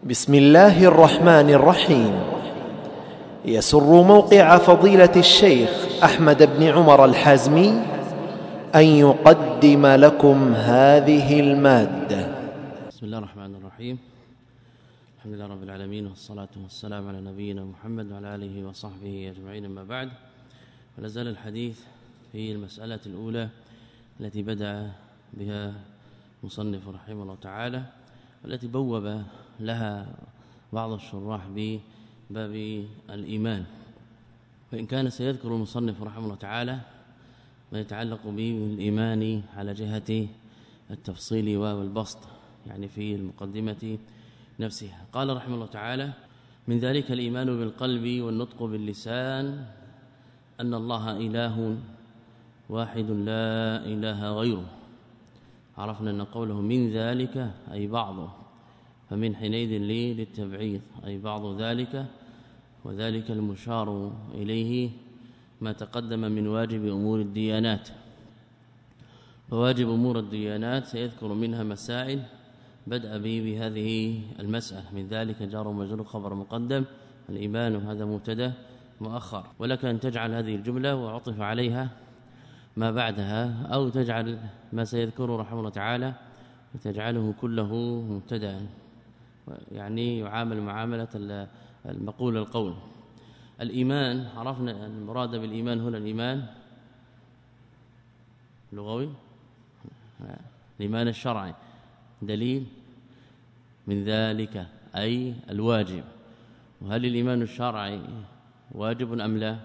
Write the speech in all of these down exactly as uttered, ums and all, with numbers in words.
بسم الله الرحمن الرحيم. يسر موقع فضيلة الشيخ أحمد بن عمر الحازمي أن يقدم لكم هذه المادة. بسم الله الرحمن الرحيم. الحمد لله رب العالمين، والصلاة والسلام على نبينا محمد وعلى آله وصحبه أجمعين. أما بعد، فلا زال الحديث في المسألة الأولى التي بدأ بها مصنف رحمه الله تعالى، التي بوب لها بعض الشراح بباب الإيمان، وإن كان سيذكر المصنف رحمه الله تعالى ما يتعلق بالإيمان على جهة التفصيل والبسط، يعني في المقدمة نفسها. قال رحمه الله تعالى: من ذلك الإيمان بالقلب والنطق باللسان أن الله إله واحد لا إله غيره. عرفنا أن قوله من ذلك أي بعضه، فمن حينئذ لي للتبعيض أي بعض ذلك، وذلك المشار إليه ما تقدم من واجب أمور الديانات. فواجب أمور الديانات سيذكر منها مسائل، بدأ به بهذه المسألة. من ذلك جار ومجرور خبر مقدم، الإيمان هذا مبتدا مؤخر، ولك أن تجعل هذه الجملة وعطف عليها ما بعدها، أو تجعل ما سيذكره رحمه الله تعالى وتجعله كله مبتدا، يعني يعامل معاملة المقول القول. الإيمان عرفنا أن المراد بالإيمان هنا الإيمان اللغوي، الإيمان الشرعي. دليل من ذلك أي الواجب. وهل الإيمان الشرعي واجب أم لا؟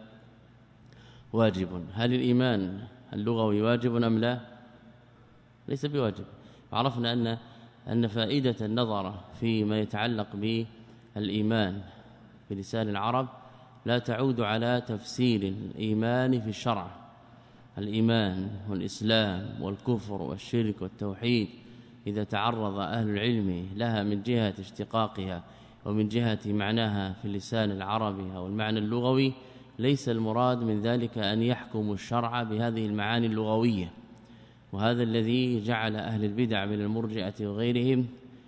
واجب. هل الإيمان اللغوي واجب أم لا؟ ليس بواجب. عرفنا أن أن فائدة النظر فيما يتعلق بالإيمان بلسان العرب لا تعود على تفسير الإيمان في الشرع. الإيمان والإسلام والكفر والشرك والتوحيد إذا تعرض أهل العلم لها من جهة اشتقاقها ومن جهة معناها في اللسان العربي أو المعنى اللغوي، ليس المراد من ذلك أن يحكم الشرع بهذه المعاني اللغوية. وهذا الذي جعل أهل البدع من المرجئة وغيرهم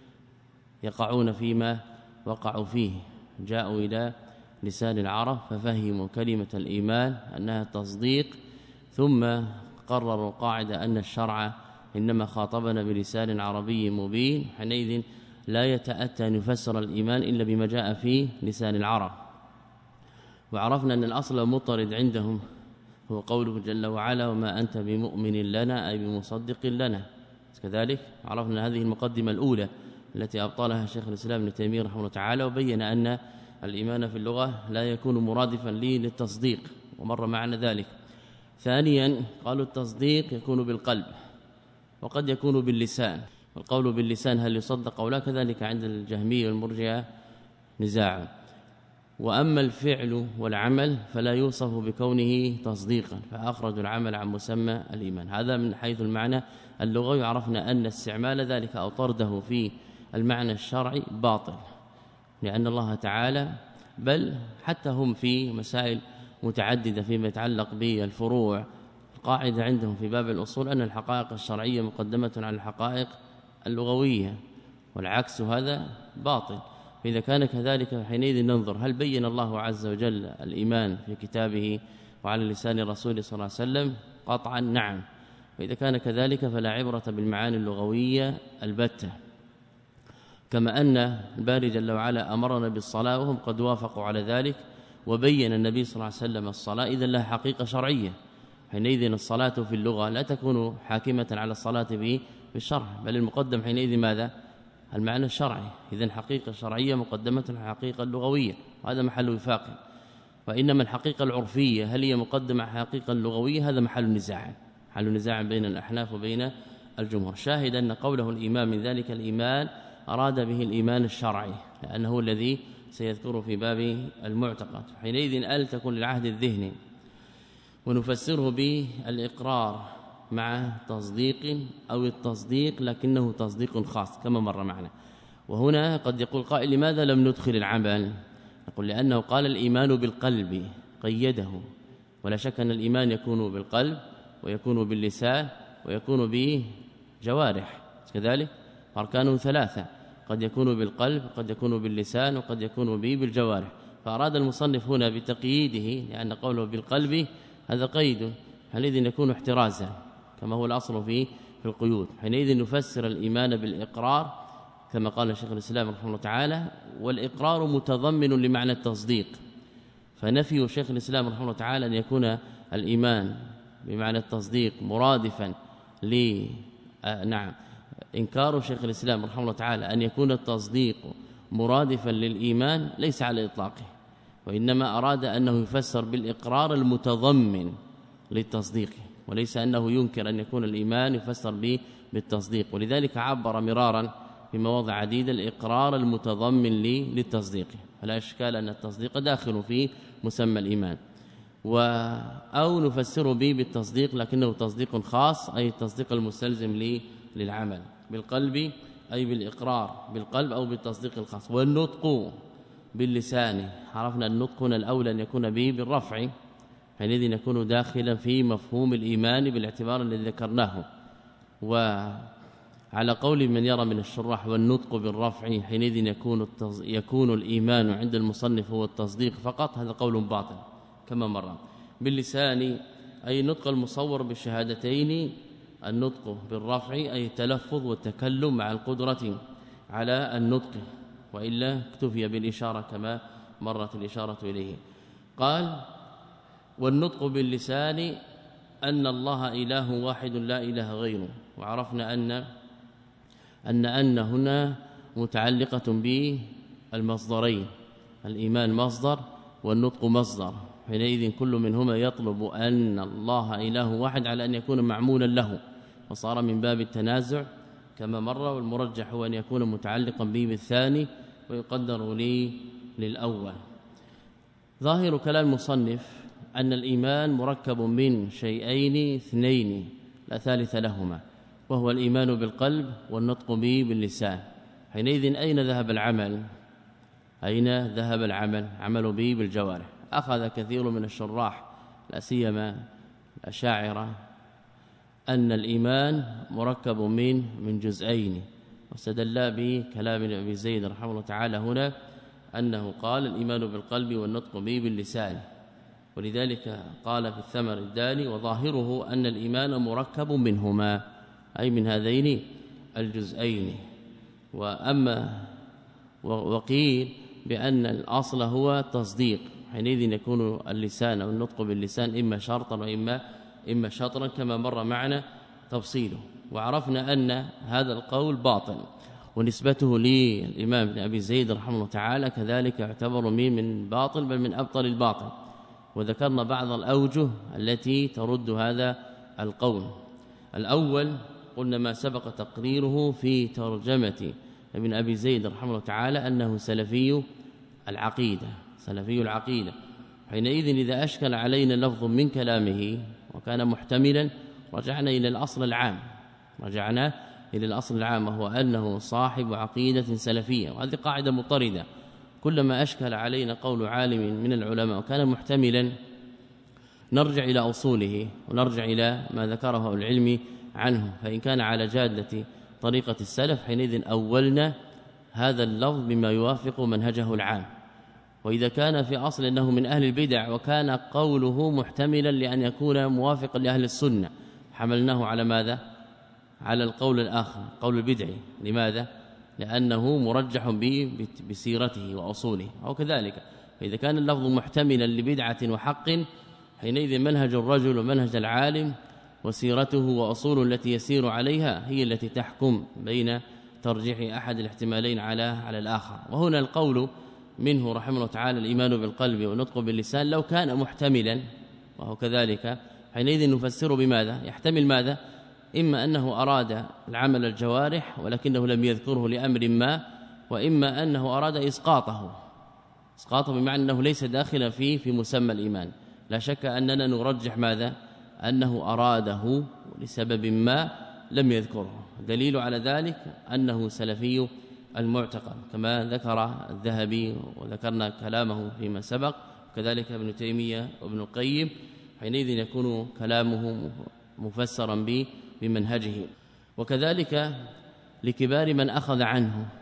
يقعون فيما وقعوا فيه. جاءوا إلى لسان العرب ففهموا كلمة الإيمان أنها تصديق، ثم قرروا قاعدة أن الشرع إنما خاطبنا بلسان عربي مبين، حينئذ لا يتأتى أن يفسر الإيمان إلا بما جاء في لسان العرب. وعرفنا أن الأصل المطرد عندهم هو قوله جل وعلا: وما أنت بمؤمن لنا أي بمصدق لنا. كذلك عرفنا هذه المقدمة الأولى التي أبطلها شيخ الإسلام ابن تيمية رحمه الله تعالى، وبين أن الإيمان في اللغة لا يكون مرادفا لي للتصديق، ومر معنا ذلك. ثانيا قالوا التصديق يكون بالقلب وقد يكون باللسان، والقول باللسان هل يصدق أو لا، كذلك عند الجهمية والمرجئة نزاع. وأما الفعل والعمل فلا يوصف بكونه تصديقا، فأخرج العمل عن مسمى الإيمان. هذا من حيث المعنى اللغوي. عرفنا أن استعمال ذلك أو طرده في المعنى الشرعي باطل، لأن الله تعالى بل حتى هم في مسائل متعددة فيما يتعلق بالفروع، القاعدة عندهم في باب الأصول أن الحقائق الشرعية مقدمة على الحقائق اللغوية، والعكس هذا باطل. فإذا كان كذلك حينئذ ننظر هل بين الله عز وجل الإيمان في كتابه وعلى لسان رسوله صلى الله عليه وسلم؟ قطعا نعم. فإذا كان كذلك فلا عبرة بالمعاني اللغوية البتة. كما أن الباري جل وعلا أمرنا بالصلاة وهم قد وافقوا على ذلك، وبين النبي صلى الله عليه وسلم الصلاة، إذن لها حقيقة شرعية. حينئذ الصلاة في اللغة لا تكون حاكمة على الصلاة به بالشرع، بل المقدم حينئذ ماذا؟ المعنى الشرعي. إذن حقيقة شرعية مقدمة على الحقيقة اللغوية، وهذا محل وفاق. وإنما الحقيقة العرفية هل هي مقدمة على الحقيقة اللغوية؟ هذا محل نزاع، محل نزاع بين الأحناف وبين الجمهور. شاهد أن قوله الإيمان من ذلك الإيمان أراد به الإيمان الشرعي، لأنه الذي سيذكره في باب المعتقد. حينئذ أل تكون للعهد الذهني، ونفسره بالإقرار مع تصديق أو التصديق لكنه تصديق خاص كما مر معنا. وهنا قد يقول قائل: لماذا لم ندخل العمل؟ نقول لأنه قال الإيمان بالقلب، قيده، ولا شك أن الإيمان يكون بالقلب ويكون باللسان ويكون بجوارح، كذلك أركانه ثلاثة، قد يكون بالقلب قد يكون باللسان وقد يكون به بالجوارح. فأراد المصنف هنا بتقييده لأن قوله بالقلب هذا قيد، حينئذ يكون احترازا كما هو الأصل في في القيود. حينئذ نفسر الإيمان بالإقرار كما قال شيخ الإسلام رحمه الله تعالى، والإقرار متضمن لمعنى التصديق، فنفي شيخ الإسلام رحمه الله تعالى أن يكون الإيمان بمعنى التصديق مرادفا ل نعم إنكار شيخ الإسلام رحمه الله تعالى أن يكون التصديق مرادفا للإيمان ليس على إطلاقه، وإنما أراد أنه يفسر بالإقرار المتضمن للتصديق، وليس أنه ينكر أن يكون الإيمان يفسر به بالتصديق. ولذلك عبر مرارا في مواضع عديدة الإقرار المتضمن للتصديق، فلا إشكال أن التصديق داخل في مسمى الإيمان. و أو نفسر به بالتصديق لكنه تصديق خاص، أي التصديق المستلزم للعمل بالقلب، أي بالإقرار بالقلب أو بالتصديق الخاص. والنطق باللسان، عرفنا النطق هنا الأولى أن يكون به بالرفع، حينئذ يكون داخلا في مفهوم الإيمان بالاعتبار الذي ذكرناه. وعلى قول من يرى من الشراح والنطق بالرفع حينئذ يكون التص... يكون الإيمان عند المصنف هو التصديق فقط، هذا قول باطل كما مر. باللسان أي النطق المصور بالشهادتين، النطق بالرفع أي التلفظ والتكلم مع القدرة على النطق، وإلا اكتفي بالإشارة كما مرت الإشارة إليه. قال والنطق باللسان أن الله إله واحد لا إله غيره. وعرفنا أن أن أن هنا متعلقة بالمصدرين، الإيمان مصدر والنطق مصدر، حينئذ كل منهما يطلب أن الله إله واحد على أن يكون معمولا له، وصار من باب التنازع كما مر. والمرجح هو أن يكون متعلقا به بالثاني ويقدر لي للأول. ظاهر كلام المصنف أن الإيمان مركب من شيئين اثنين لا ثالث لهما، وهو الإيمان بالقلب والنطق به باللسان. حينئذ أين ذهب العمل؟ أين ذهب العمل؟ عمل به بالجوارح. أخذ كثير من الشراح لا سيما الأشاعرة أن الإيمان مركب من من جزئين، واستدل بكلام أبي زيد رحمه الله تعالى هنا أنه قال الإيمان بالقلب والنطق به باللسان، ولذلك قال في الثمر الداني وظاهره أن الإيمان مركب منهما، أي من هذين الجزئين. وأما وقيل بأن الأصل هو تصديق، حينئذ يكون اللسان أو النطق باللسان إما شرطا وإما إما شطرا كما مر معنا تفصيله. وعرفنا أن هذا القول باطل، ونسبته للإمام ابن أبي زيد رحمه الله تعالى كذلك يعتبر من من باطل بل من أبطل الباطل. وذكرنا بعض الأوجه التي ترد هذا القول. الأول قلنا ما سبق تقريره في ترجمة ابن أبي زيد رحمه الله تعالى أنه سلفي العقيدة، سلفي العقيدة. حينئذ إذا أشكل علينا لفظ من كلامه وكان محتملا رجعنا إلى الأصل العام، رجعنا إلى الأصل العام وهو أنه صاحب عقيدة سلفية، وهذه قاعدة مطردة. كلما أشكل علينا قول عالم من العلماء وكان محتملا نرجع إلى أصوله ونرجع إلى ما ذكره العلم عنه، فإن كان على جادة طريقة السلف حينئذ أولنا هذا اللفظ بما يوافق منهجه العام. وإذا كان في أصل أنه من أهل البدع وكان قوله محتملا لأن يكون موافقا لأهل السنة حملناه على ماذا؟ على القول الآخر، قول البدعي. لماذا؟ لأنه مرجح به بسيرته وأصوله. أو كذلك فإذا كان اللفظ محتملا لبدعة وحق حينئذ منهج الرجل ومنهج العالم وسيرته وأصول التي يسير عليها هي التي تحكم بين ترجيح أحد الاحتمالين على على الآخر. وهنا القول منه رحمه الله تعالى الإيمان بالقلب والنطق باللسان لو كان محتملا وهو كذلك حينئذ نفسر بماذا؟ يحتمل ماذا؟ إما أنه أراد العمل الجوارح ولكنه لم يذكره لأمر ما، وإما أنه أراد إسقاطه، إسقاطه بمعنى أنه ليس داخلا فيه في مسمى الإيمان. لا شك أننا نرجح ماذا؟ أنه أراده لسبب ما لم يذكره. دليل على ذلك أنه سلفي المعتقد كما ذكر الذهبي وذكرنا كلامه فيما سبق، كذلك ابن تيمية وابن القيم. حينئذ يكون كلامه مفسرا به بمنهجه. وكذلك لكبار من أخذ عنه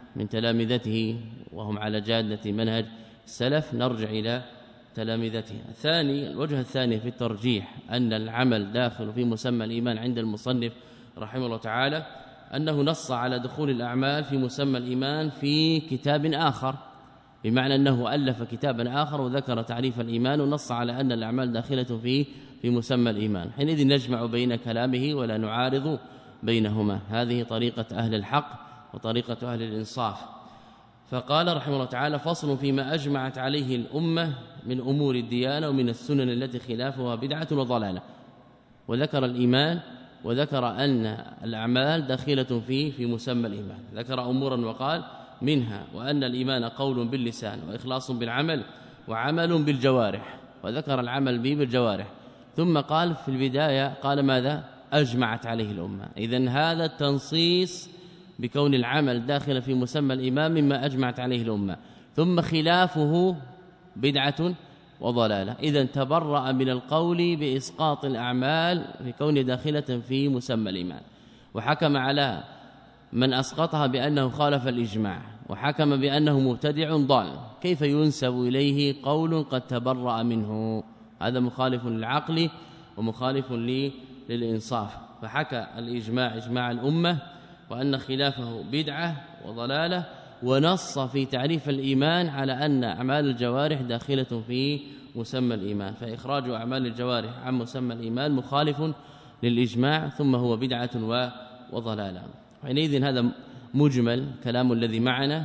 من تلامذته وهم على جادة منهج السلف نرجع إلى تلامذته. الثاني الوجه الثاني في الترجيح أن العمل داخل في مسمى الإيمان عند المصنف رحمه الله تعالى أنه نص على دخول الأعمال في مسمى الإيمان في كتاب آخر، بمعنى أنه ألف كتابا آخر وذكر تعريف الإيمان ونص على أن الأعمال داخلة فيه في مسمى الإيمان. حينئذ نجمع بين كلامه ولا نعارض بينهما. هذه طريقة أهل الحق وطريقة أهل الإنصاف. فقال رحمه الله تعالى فصل فيما أجمعت عليه الأمة من أمور الديانة ومن السنن التي خلافها بدعة وضلالة. وذكر الإيمان وذكر أن الأعمال داخلة فيه في مسمى الإيمان، ذكر أمورا وقال منها وأن الإيمان قول باللسان وإخلاص بالعمل وعمل بالجوارح، وذكر العمل به بالجوارح. ثم قال في البداية قال ماذا؟ أجمعت عليه الأمة. إذن هذا التنصيص بكون العمل داخل في مسمى الإيمان مما أجمعت عليه الأمة، ثم خلافه بدعة وضلالة. إذن تبرأ من القول بإسقاط الأعمال في كون داخلة في مسمى الإيمان، وحكم على من أسقطها بأنه خالف الإجماع، وحكم بأنه مبتدع ضال. كيف ينسب إليه قول قد تبرأ منه؟ هذا مخالف للعقل ومخالف للإنصاف. فحكى الإجماع إجماع الأمة وأن خلافه بدعة وضلالة، ونص في تعريف الإيمان على أن أعمال الجوارح داخلة في مسمى الإيمان، فإخراج أعمال الجوارح عن مسمى الإيمان مخالف للإجماع ثم هو بدعة وضلالة. حينئذ هذا مجمل كلام الذي معنا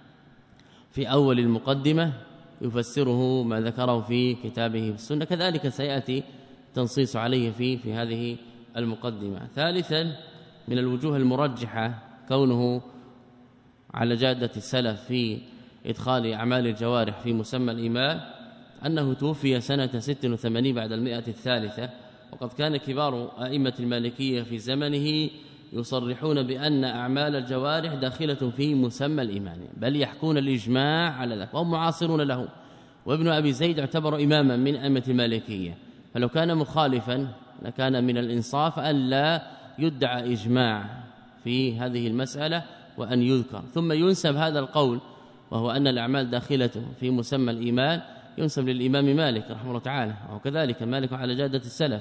في أول المقدمة يفسره ما ذكره في كتابه في السنة، كذلك سيأتي تنصيص عليه في في هذه المقدمة. ثالثا من الوجوه المرجحة كونه على جادة السلف في إدخال أعمال الجوارح في مسمى الإيمان أنه توفي سنة ست وثمانين بعد المئة الثالثة، وقد كان كبار أئمة المالكية في زمنه يصرحون بأن أعمال الجوارح داخلة في مسمى الإيمان، بل يحكون الإجماع على ذلك وهم معاصرون له. وابن أبي زيد اعتبر إماما من أئمة المالكية، فلو كان مخالفا لكان من الإنصاف أن لا يدعى إجماع في هذه المسألة وأن يذكر، ثم ينسب هذا القول وهو أن الأعمال داخلة في مسمى الإيمان ينسب للإمام مالك رحمه الله تعالى، وكذلك مالك على جادة السلف.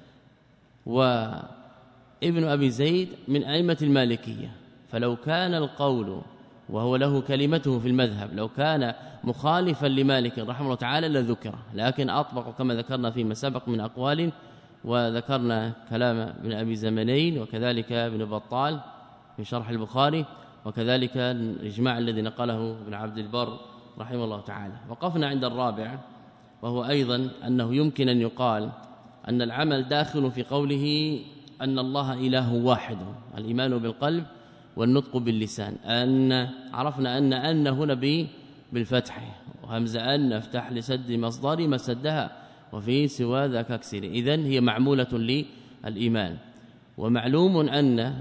وابن أبي زيد من أئمة المالكية، فلو كان القول وهو له كلمته في المذهب لو كان مخالفا لمالك رحمه الله تعالى لذكره، لكن أطبق كما ذكرنا فيما سبق من أقوال، وذكرنا كلام ابن أبي زمنين وكذلك ابن بطال في شرح البخاري، وكذلك الإجماع الذي نقله ابن عبد البر رحمه الله تعالى. وقفنا عند الرابع وهو أيضا أنه يمكن أن يقال أن العمل داخل في قوله أن الله إله واحد، الإيمان بالقلب والنطق باللسان. أن عرفنا أن أن هنا بالفتح وهمزة أن افتح لسد مصدر ما سدها وفي سوى ذاك اكسر، إذن هي معمولة للإيمان. ومعلوم أن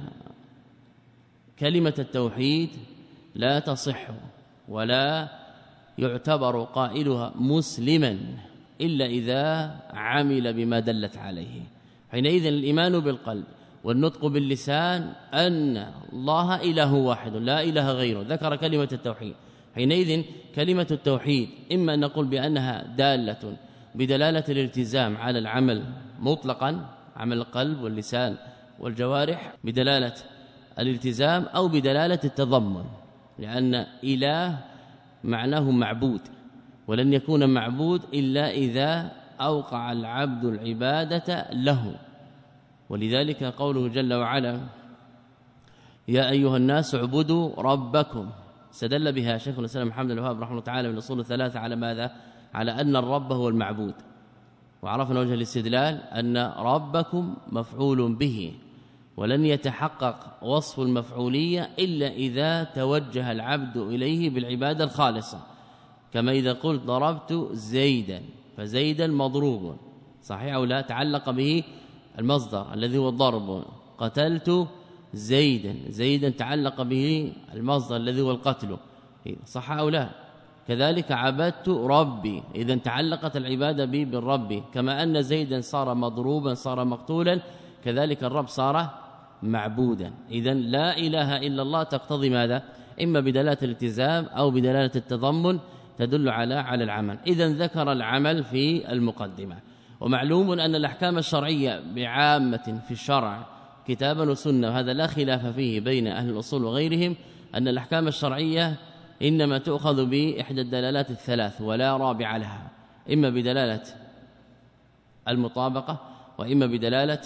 كلمة التوحيد لا تصح ولا يعتبر قائلها مسلما إلا إذا عمل بما دلت عليه. حينئذ الإيمان بالقلب والنطق باللسان أن الله إله واحد لا إله غيره، ذكر كلمة التوحيد. حينئذ كلمة التوحيد إما أن نقول بأنها دالة بدلالة الالتزام على العمل مطلقا، عمل القلب واللسان والجوارح بدلالة الالتزام، أو بدلالة التضمن، لأن إله معناه معبود، ولن يكون معبود إلا إذا أوقع العبد العبادة له. ولذلك قوله جل وعلا يا أيها الناس اعبدوا ربكم، استدل بها شيخ الإسلام محمد بن الوهاب رحمه الله تعالى من الأصول الثلاثة على ماذا؟ على أن الرب هو المعبود. وعرفنا وجه الاستدلال أن ربكم مفعول به، ولن يتحقق وصف المفعولية إلا إذا توجه العبد إليه بالعبادة الخالصة، كما إذا قلت ضربت زيدا فزيدا مضروب، صحيح أو لا؟ تعلق به المصدر الذي هو الضرب. قتلت زيدا، زيدا تعلق به المصدر الذي هو القتل، صح أو لا؟ كذلك عبدت ربي، إذا تعلقت العبادة به بالرب، كما أن زيدا صار مضروبا صار مقتولا، كذلك الرب صار معبودا. إذا لا إله إلا الله تقتضي ماذا؟ إما بدلالة الالتزام أو بدلالة التضمن تدل على على العمل. إذن ذكر العمل في المقدمة. ومعلوم أن الأحكام الشرعية بعامة في الشرع كتابا وسنة، وهذا لا خلاف فيه بين أهل الأصول وغيرهم، أن الأحكام الشرعية إنما تؤخذ بإحدى الدلالات الثلاث ولا رابع لها، إما بدلالة المطابقة، وإما بدلالة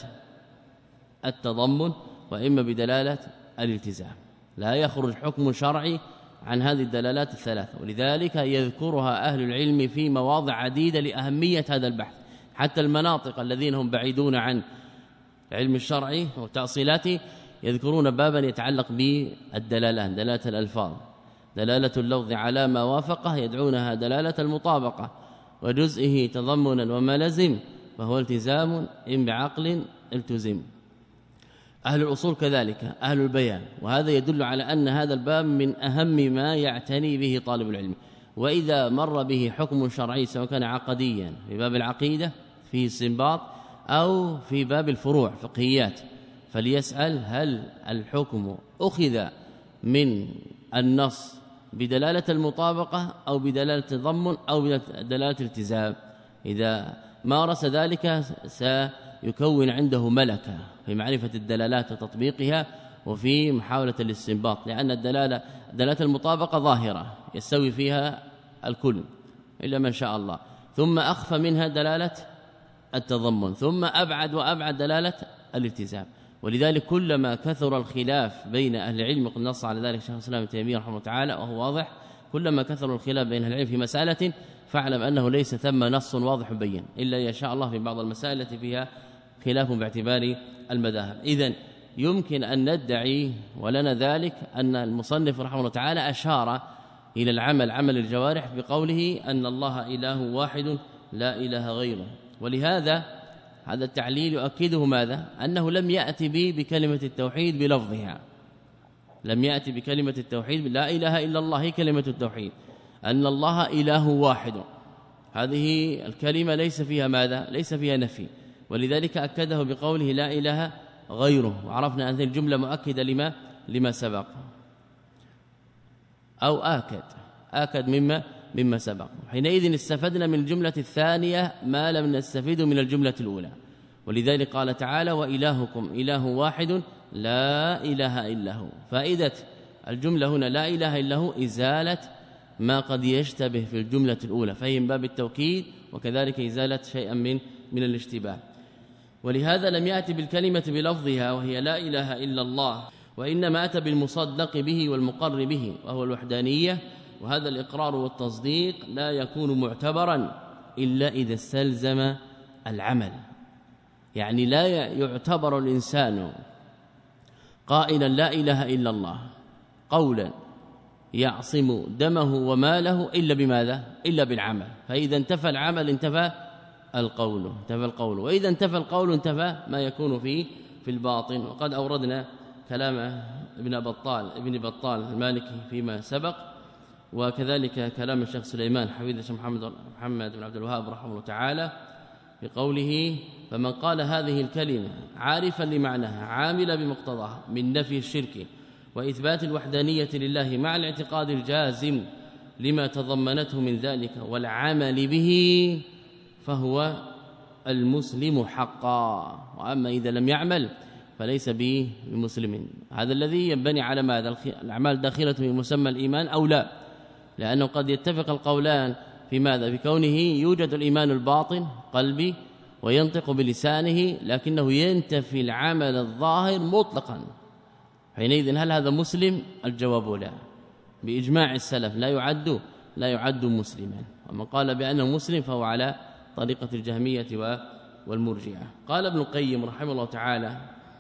التضمن، وإما بدلالة الالتزام. لا يخرج حكم شرعي عن هذه الدلالات الثلاث، ولذلك يذكرها أهل العلم في مواضع عديدة لأهمية هذا البحث. حتى المناطق الذين هم بعيدون عن علم الشرع وتأصيلاته يذكرون بابا يتعلق بالدلالات، دلالة الألفاظ، دلالة اللفظ على ما وافقه يدعونها دلالة المطابقة، وجزئه تضمنا وما لزم فهو التزام إن بعقل التزم. أهل الأصول كذلك أهل البيان، وهذا يدل على أن هذا الباب من أهم ما يعتني به طالب العلم. وإذا مر به حكم شرعي سواء كان عقديا في باب العقيدة في استنباط أو في باب الفروع فقهيات، فليسأل هل الحكم أخذ من النص بدلالة المطابقة أو بدلالة التضمن أو بدلالة الالتزام. إذا مارس ذلك سيكون عنده ملكة في معرفة الدلالات وتطبيقها وفي محاولة الاستنباط، لأن الدلالة دلالة المطابقة ظاهرة يستوي فيها الكل إلا من شاء الله، ثم أخفى منها دلالة التضمن، ثم أبعد وأبعد دلالة الالتزام. ولذلك كلما كثر الخلاف بين أهل العلم، وقد نص على ذلك شيخ الإسلام ابن تيمية رحمه الله تعالى وهو واضح، كلما كثر الخلاف بين أهل العلم في مسألة فاعلم أنه ليس ثم نص واضح بين، إلا يشاء الله في بعض المسائل التي فيها خلاف باعتبار المذاهب. إذن يمكن أن ندعي ولنا ذلك أن المصنف رحمه الله تعالى أشار إلى العمل عمل الجوارح بقوله أن الله إله واحد لا إله غيره. ولهذا هذا التعليل يؤكده ماذا؟ أنه لم يأتي به بكلمة التوحيد بلفظها، لم يأتي بكلمة التوحيد لا إله إلا الله، هي كلمة التوحيد أن الله إله واحد، هذه الكلمة ليس فيها ماذا؟ ليس فيها نفي، ولذلك أكده بقوله لا إله غيره. وعرفنا أن الجملة مؤكدة لما لما سبق، أو آكد آكد مما مما سبق. حينئذ استفدنا من الجملة الثانية ما لم نستفيد من الجملة الأولى، ولذلك قال تعالى وإلهكم إله واحد لا إله إلا هو. فائدة الجملة هنا لا إله إلا هو إزالة ما قد يشتبه في الجملة الأولى، فهم باب التوكيد، وكذلك إزالة شيئا من من الاشتباه. ولهذا لم يأتي بالكلمة بلفظها وهي لا إله إلا الله، وإنما أتى بالمصدق به والمقر به وهو الوحدانية. وهذا الإقرار والتصديق لا يكون معتبرا إلا إذا استلزم العمل، يعني لا يعتبر الإنسان قائلا لا إله إلا الله قولا يعصم دمه وماله إلا بماذا؟ إلا بالعمل. فإذا انتفى العمل انتفى القول، انتفى القول، وإذا انتفى القول انتفى ما يكون فيه في الباطن. وقد أوردنا كلام ابن بطال ابن بطال المالكي فيما سبق، وكذلك كلام الشيخ سليمان حفيد الشيخ محمد محمد بن عبد الوهاب رحمه الله تعالى بقوله فمن قال هذه الكلمة عارفا لمعناها عاملا بمقتضاها من نفي الشرك وإثبات الوحدانية لله مع الاعتقاد الجازم لما تضمنته من ذلك والعمل به فهو المسلم حقا. وأما إذا لم يعمل فليس به بمسلم. هذا الذي ينبني على ماذا؟ الأعمال داخلة في مسمى الإيمان أو لا؟ لأنه قد يتفق القولان في ماذا؟ بكونه يوجد الإيمان الباطن قلبي وينطق بلسانه، لكنه ينتفي العمل الظاهر مطلقا. حينئذ هل هذا مسلم؟ الجواب لا، بإجماع السلف لا يعد لا يعد مسلما. ومن قال بأنه مسلم فهو على طريقة الجهمية والمرجئة. قال ابن القيم رحمه الله تعالى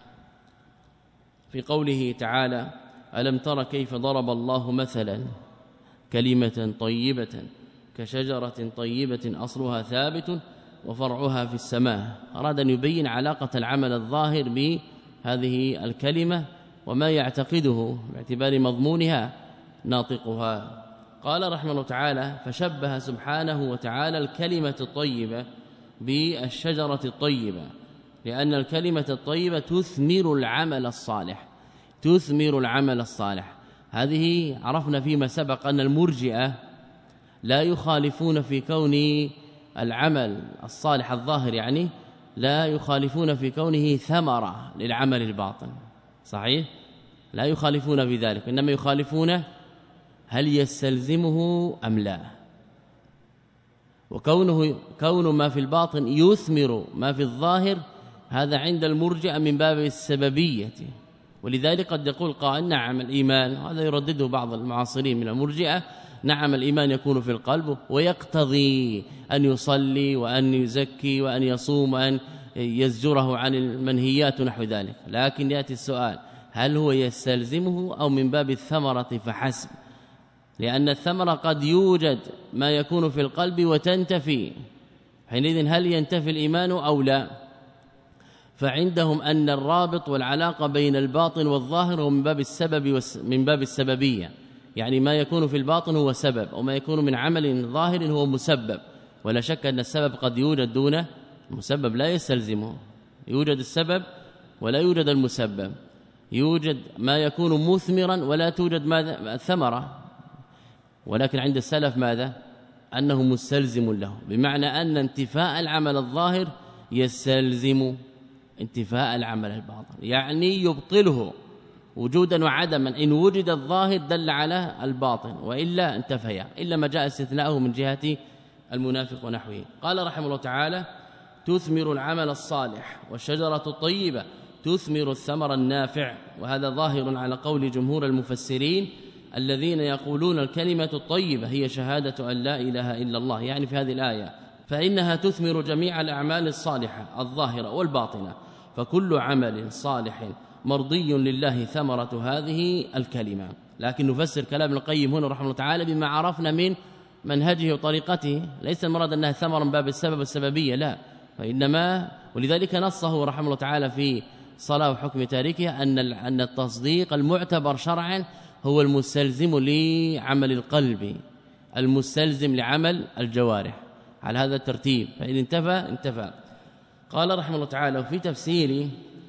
في قوله تعالى ألم تر كيف ضرب الله مثلا كلمة طيبة كشجرة طيبة أصلها ثابت وفرعها في السماء. أراد أن يبين علاقة العمل الظاهر بهذه الكلمة وما يعتقده باعتبار مضمونها ناطقها. قال رحمه الله تعالى فشبه سبحانه وتعالى الكلمة الطيبة بالشجرة الطيبة، لأن الكلمة الطيبة تثمر العمل الصالح تثمر العمل الصالح هذه عرفنا فيما سبق أن المرجئة لا يخالفون في كون العمل الصالح الظاهر، يعني لا يخالفون في كونه ثمرة للعمل الباطن، صحيح؟ لا يخالفون بذلك، إنما يخالفون هل يستلزمه أم لا. وكونه كون ما في الباطن يثمر ما في الظاهر هذا عند المرجئة من باب السببية، ولذلك قد يقول قائل نعم الإيمان، هذا يردده بعض المعاصرين من المرجئة، نعم الإيمان يكون في القلب ويقتضي أن يصلي وأن يزكي وأن يصوم وأن يزجره عن المنهيات ونحو ذلك، لكن يأتي السؤال هل هو يستلزمه أو من باب الثمرة فحسب؟ لأن الثمرة قد يوجد ما يكون في القلب وتنتفي، حينئذ هل ينتفي الإيمان أو لا؟ فعندهم أن الرابط والعلاقة بين الباطن والظاهر هو من باب السبب من باب السببية، يعني ما يكون في الباطن هو سبب وما يكون من عمل ظاهر هو مسبب، ولا شك أن السبب قد يوجد دون المسبب لا يستلزمه، يوجد السبب ولا يوجد المسبب، يوجد ما يكون مثمرا ولا توجد ماذا الثمرة، ولكن عند السلف ماذا؟ أنه مستلزم له، بمعنى أن انتفاء العمل الظاهر يستلزم انتفاء العمل الباطن، يعني يبطله وجودا وعدما، إن وجد الظاهر دل على الباطن وإلا انتفيا، إلا ما جاء استثناءه من جهة المنافق ونحوه. قال رحمه الله تعالى تثمر العمل الصالح والشجرة الطيبة تثمر الثمر النافع، وهذا ظاهر على قول جمهور المفسرين الذين يقولون الكلمة الطيبة هي شهادة أن لا إله إلا الله، يعني في هذه الآية فإنها تثمر جميع الأعمال الصالحة الظاهرة والباطنة، فكل عمل صالح مرضي لله ثمرة هذه الكلمة. لكن نفسر كلام القيم هنا رحمه الله تعالى بما عرفنا من منهجه وطريقته، ليس المراد أنها ثمرة من باب السبب السببية، لا، فإنما ولذلك نصه رحمه الله تعالى في صلاة وحكم تاركها أن أن التصديق المعتبر شرعا هو المستلزم لعمل القلب المستلزم لعمل الجوارح على هذا الترتيب، فإن انتفى انتفى. قال رحمه الله تعالى في تفسير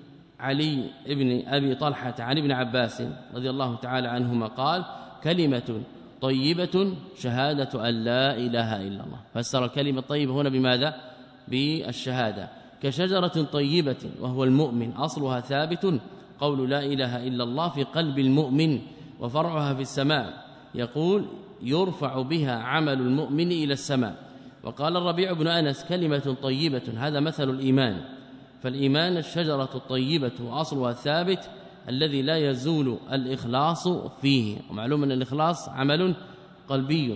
علي ابن أبي طلحة عن ابن عباس رضي الله تعالى عنهما قال كلمة طيبة شهادة أن لا إله إلا الله، فسر الكلمة الطيبة هنا بماذا؟ بالشهادة، كشجرة طيبة وهو المؤمن أصلها ثابت قول لا إله إلا الله في قلب المؤمن وفرعها في السماء، يقول يرفع بها عمل المؤمن إلى السماء. وقال الربيع بن أنس كلمة طيبة هذا مثل الإيمان، فالإيمان الشجرة الطيبة وأصلها ثابت الذي لا يزول الإخلاص فيه، ومعلوم أن الإخلاص عمل قلبي،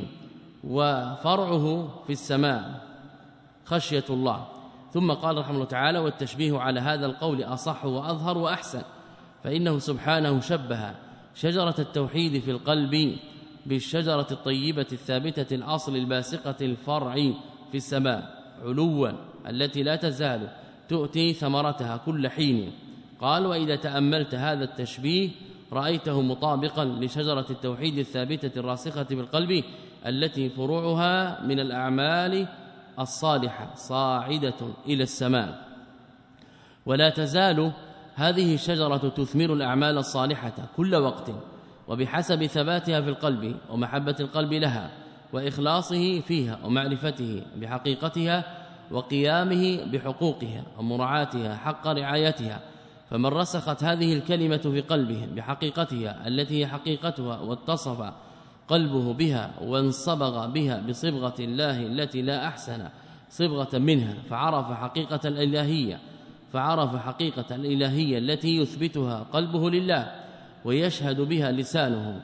وفرعه في السماء خشية الله. ثم قال رحمه الله تعالى والتشبيه على هذا القول أصح وأظهر وأحسن، فإنه سبحانه شبه شجرة التوحيد في القلب بالشجرة الطيبة الثابتة الأصل الباسقة الفرع في السماء علوا التي لا تزال تؤتي ثمرتها كل حين. قال وإذا تأملت هذا التشبيه رأيته مطابقا لشجرة التوحيد الثابتة الراسخة بالقلب التي فروعها من الأعمال الصالحة صاعدة إلى السماء، ولا تزال هذه الشجرة تثمر الأعمال الصالحة كل وقت وبحسب ثباتها في القلب ومحبة القلب لها وإخلاصه فيها ومعرفته بحقيقتها وقيامه بحقوقها ومراعاتها حق رعايتها. فمن رسخت هذه الكلمة في قلبه بحقيقتها التي هي حقيقتها واتصف قلبه بها وانصبغ بها بصبغة الله التي لا أحسن صبغة منها، فعرف حقيقة الإلهية فعرف حقيقة الإلهية التي يثبتها قلبه لله ويشهد بها لسانه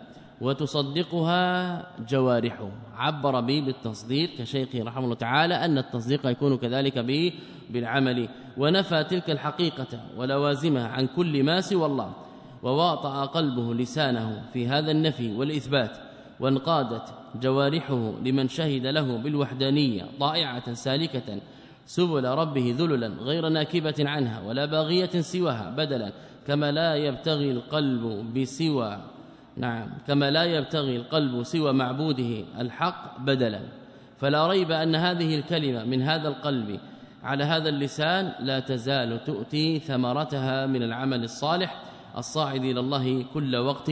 وتصدقها جوارحه. عبر به بالتصديق كشيخه رحمه الله تعالى أن التصديق يكون كذلك به بالعمل، ونفى تلك الحقيقة ولوازمها عن كل ما سوى الله، وواطأ قلبه لسانه في هذا النفي والإثبات، وانقادت جوارحه لمن شهد له بالوحدانية طائعة سالكة سبل ربه ذللا غير ناكبة عنها ولا باغية سواها بدلا، كما لا يبتغي القلب بسوى نعم كما لا يبتغي القلب سوى معبوده الحق بدلا. فلا ريب أن هذه الكلمة من هذا القلب على هذا اللسان لا تزال تؤتي ثمرتها من العمل الصالح الصاعد إلى الله كل وقت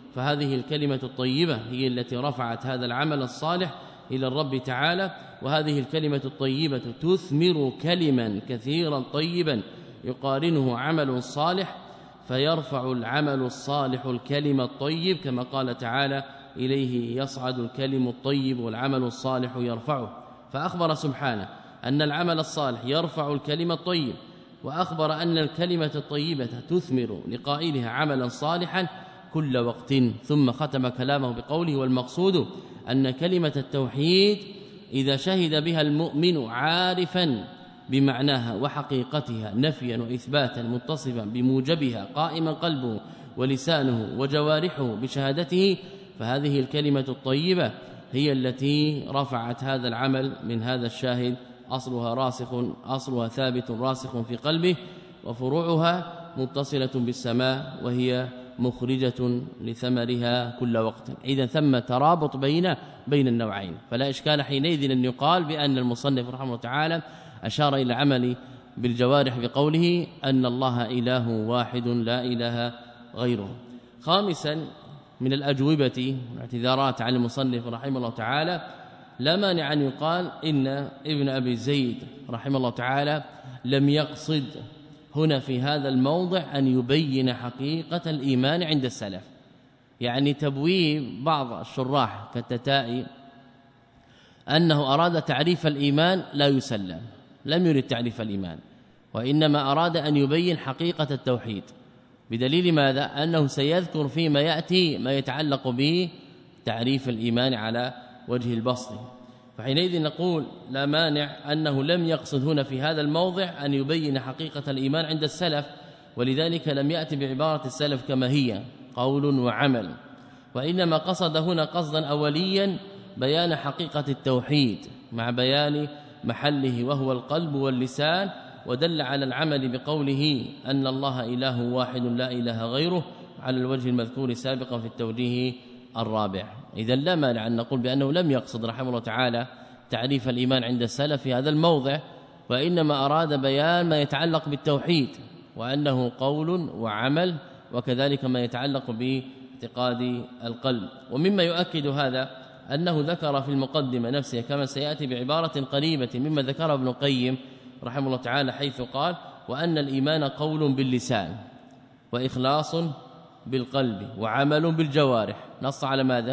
فهذه الكلمة الطيبة هي التي رفعت هذا العمل الصالح إلى الرب تعالى، وهذه الكلمة الطيبة تثمر كلما كثيرا طيبا يقارنه عمل صالح، فيرفع العمل الصالح الكلمة الطيب، كما قال تعالى إليه يصعد الكلم الطيب والعمل الصالح يرفعه. فأخبر سبحانه أن العمل الصالح يرفع الكلمة الطيب، وأخبر أن الكلمة الطيبة تثمر لقائلها عملا صالحا كل وقت. ثم ختم كلامه بقوله: والمقصود أن كلمة التوحيد إذا شهد بها المؤمن عارفا بمعناها وحقيقتها نفيا وإثباتا متصفا بموجبها قائما قلبه ولسانه وجوارحه بشهادته، فهذه الكلمة الطيبة هي التي رفعت هذا العمل من هذا الشاهد، أصلها راسخ أصلها ثابت راسخ في قلبه، وفروعها متصلة بالسماء وهي مخرجة لثمرها كل وقت. إذا ثم ترابط بين بين النوعين، فلا إشكال حينئذ أن يقال بأن المصنف رحمه الله تعالى أشار إلى العمل بالجوارح بقوله أن الله إله واحد لا إله غيره. خامسا من الأجوبة والاعتذارات عن المصنف رحمه الله تعالى، لا مانع أن يقال إن ابن أبي زيد رحمه الله تعالى لم يقصد هنا في هذا الموضع أن يبين حقيقة الإيمان عند السلف، يعني تبويب بعض الشراح كالتتائي أنه أراد تعريف الإيمان لا يسلم، لم يرد تعريف الإيمان، وإنما أراد أن يبين حقيقة التوحيد، بدليل ماذا؟ أنه سيذكر فيما يأتي ما يتعلق به تعريف الإيمان على وجه البسط. فحينئذ نقول لا مانع أنه لم يقصد هنا في هذا الموضع أن يبين حقيقة الإيمان عند السلف، ولذلك لم يأتي بعبارة السلف كما هي قول وعمل، وإنما قصد هنا قصدا أوليا بيان حقيقة التوحيد مع بيان محله وهو القلب واللسان، ودل على العمل بقوله أن الله إله واحد لا إله غيره على الوجه المذكور سابقا في التوجيه الرابع. إذا لا مانع أن نقول بأنه لم يقصد رحمه الله تعالى تعريف الإيمان عند السلف في هذا الموضع، وإنما أراد بيان ما يتعلق بالتوحيد وأنه قول وعمل، وكذلك ما يتعلق باعتقاد القلب. ومما يؤكد هذا أنه ذكر في المقدمة نفسه كما سيأتي بعبارة قريبة مما ذكره ابن القيم رحمه الله تعالى، حيث قال وأن الإيمان قول باللسان وإخلاص بالقلب وعمل بالجوارح. نص على ماذا؟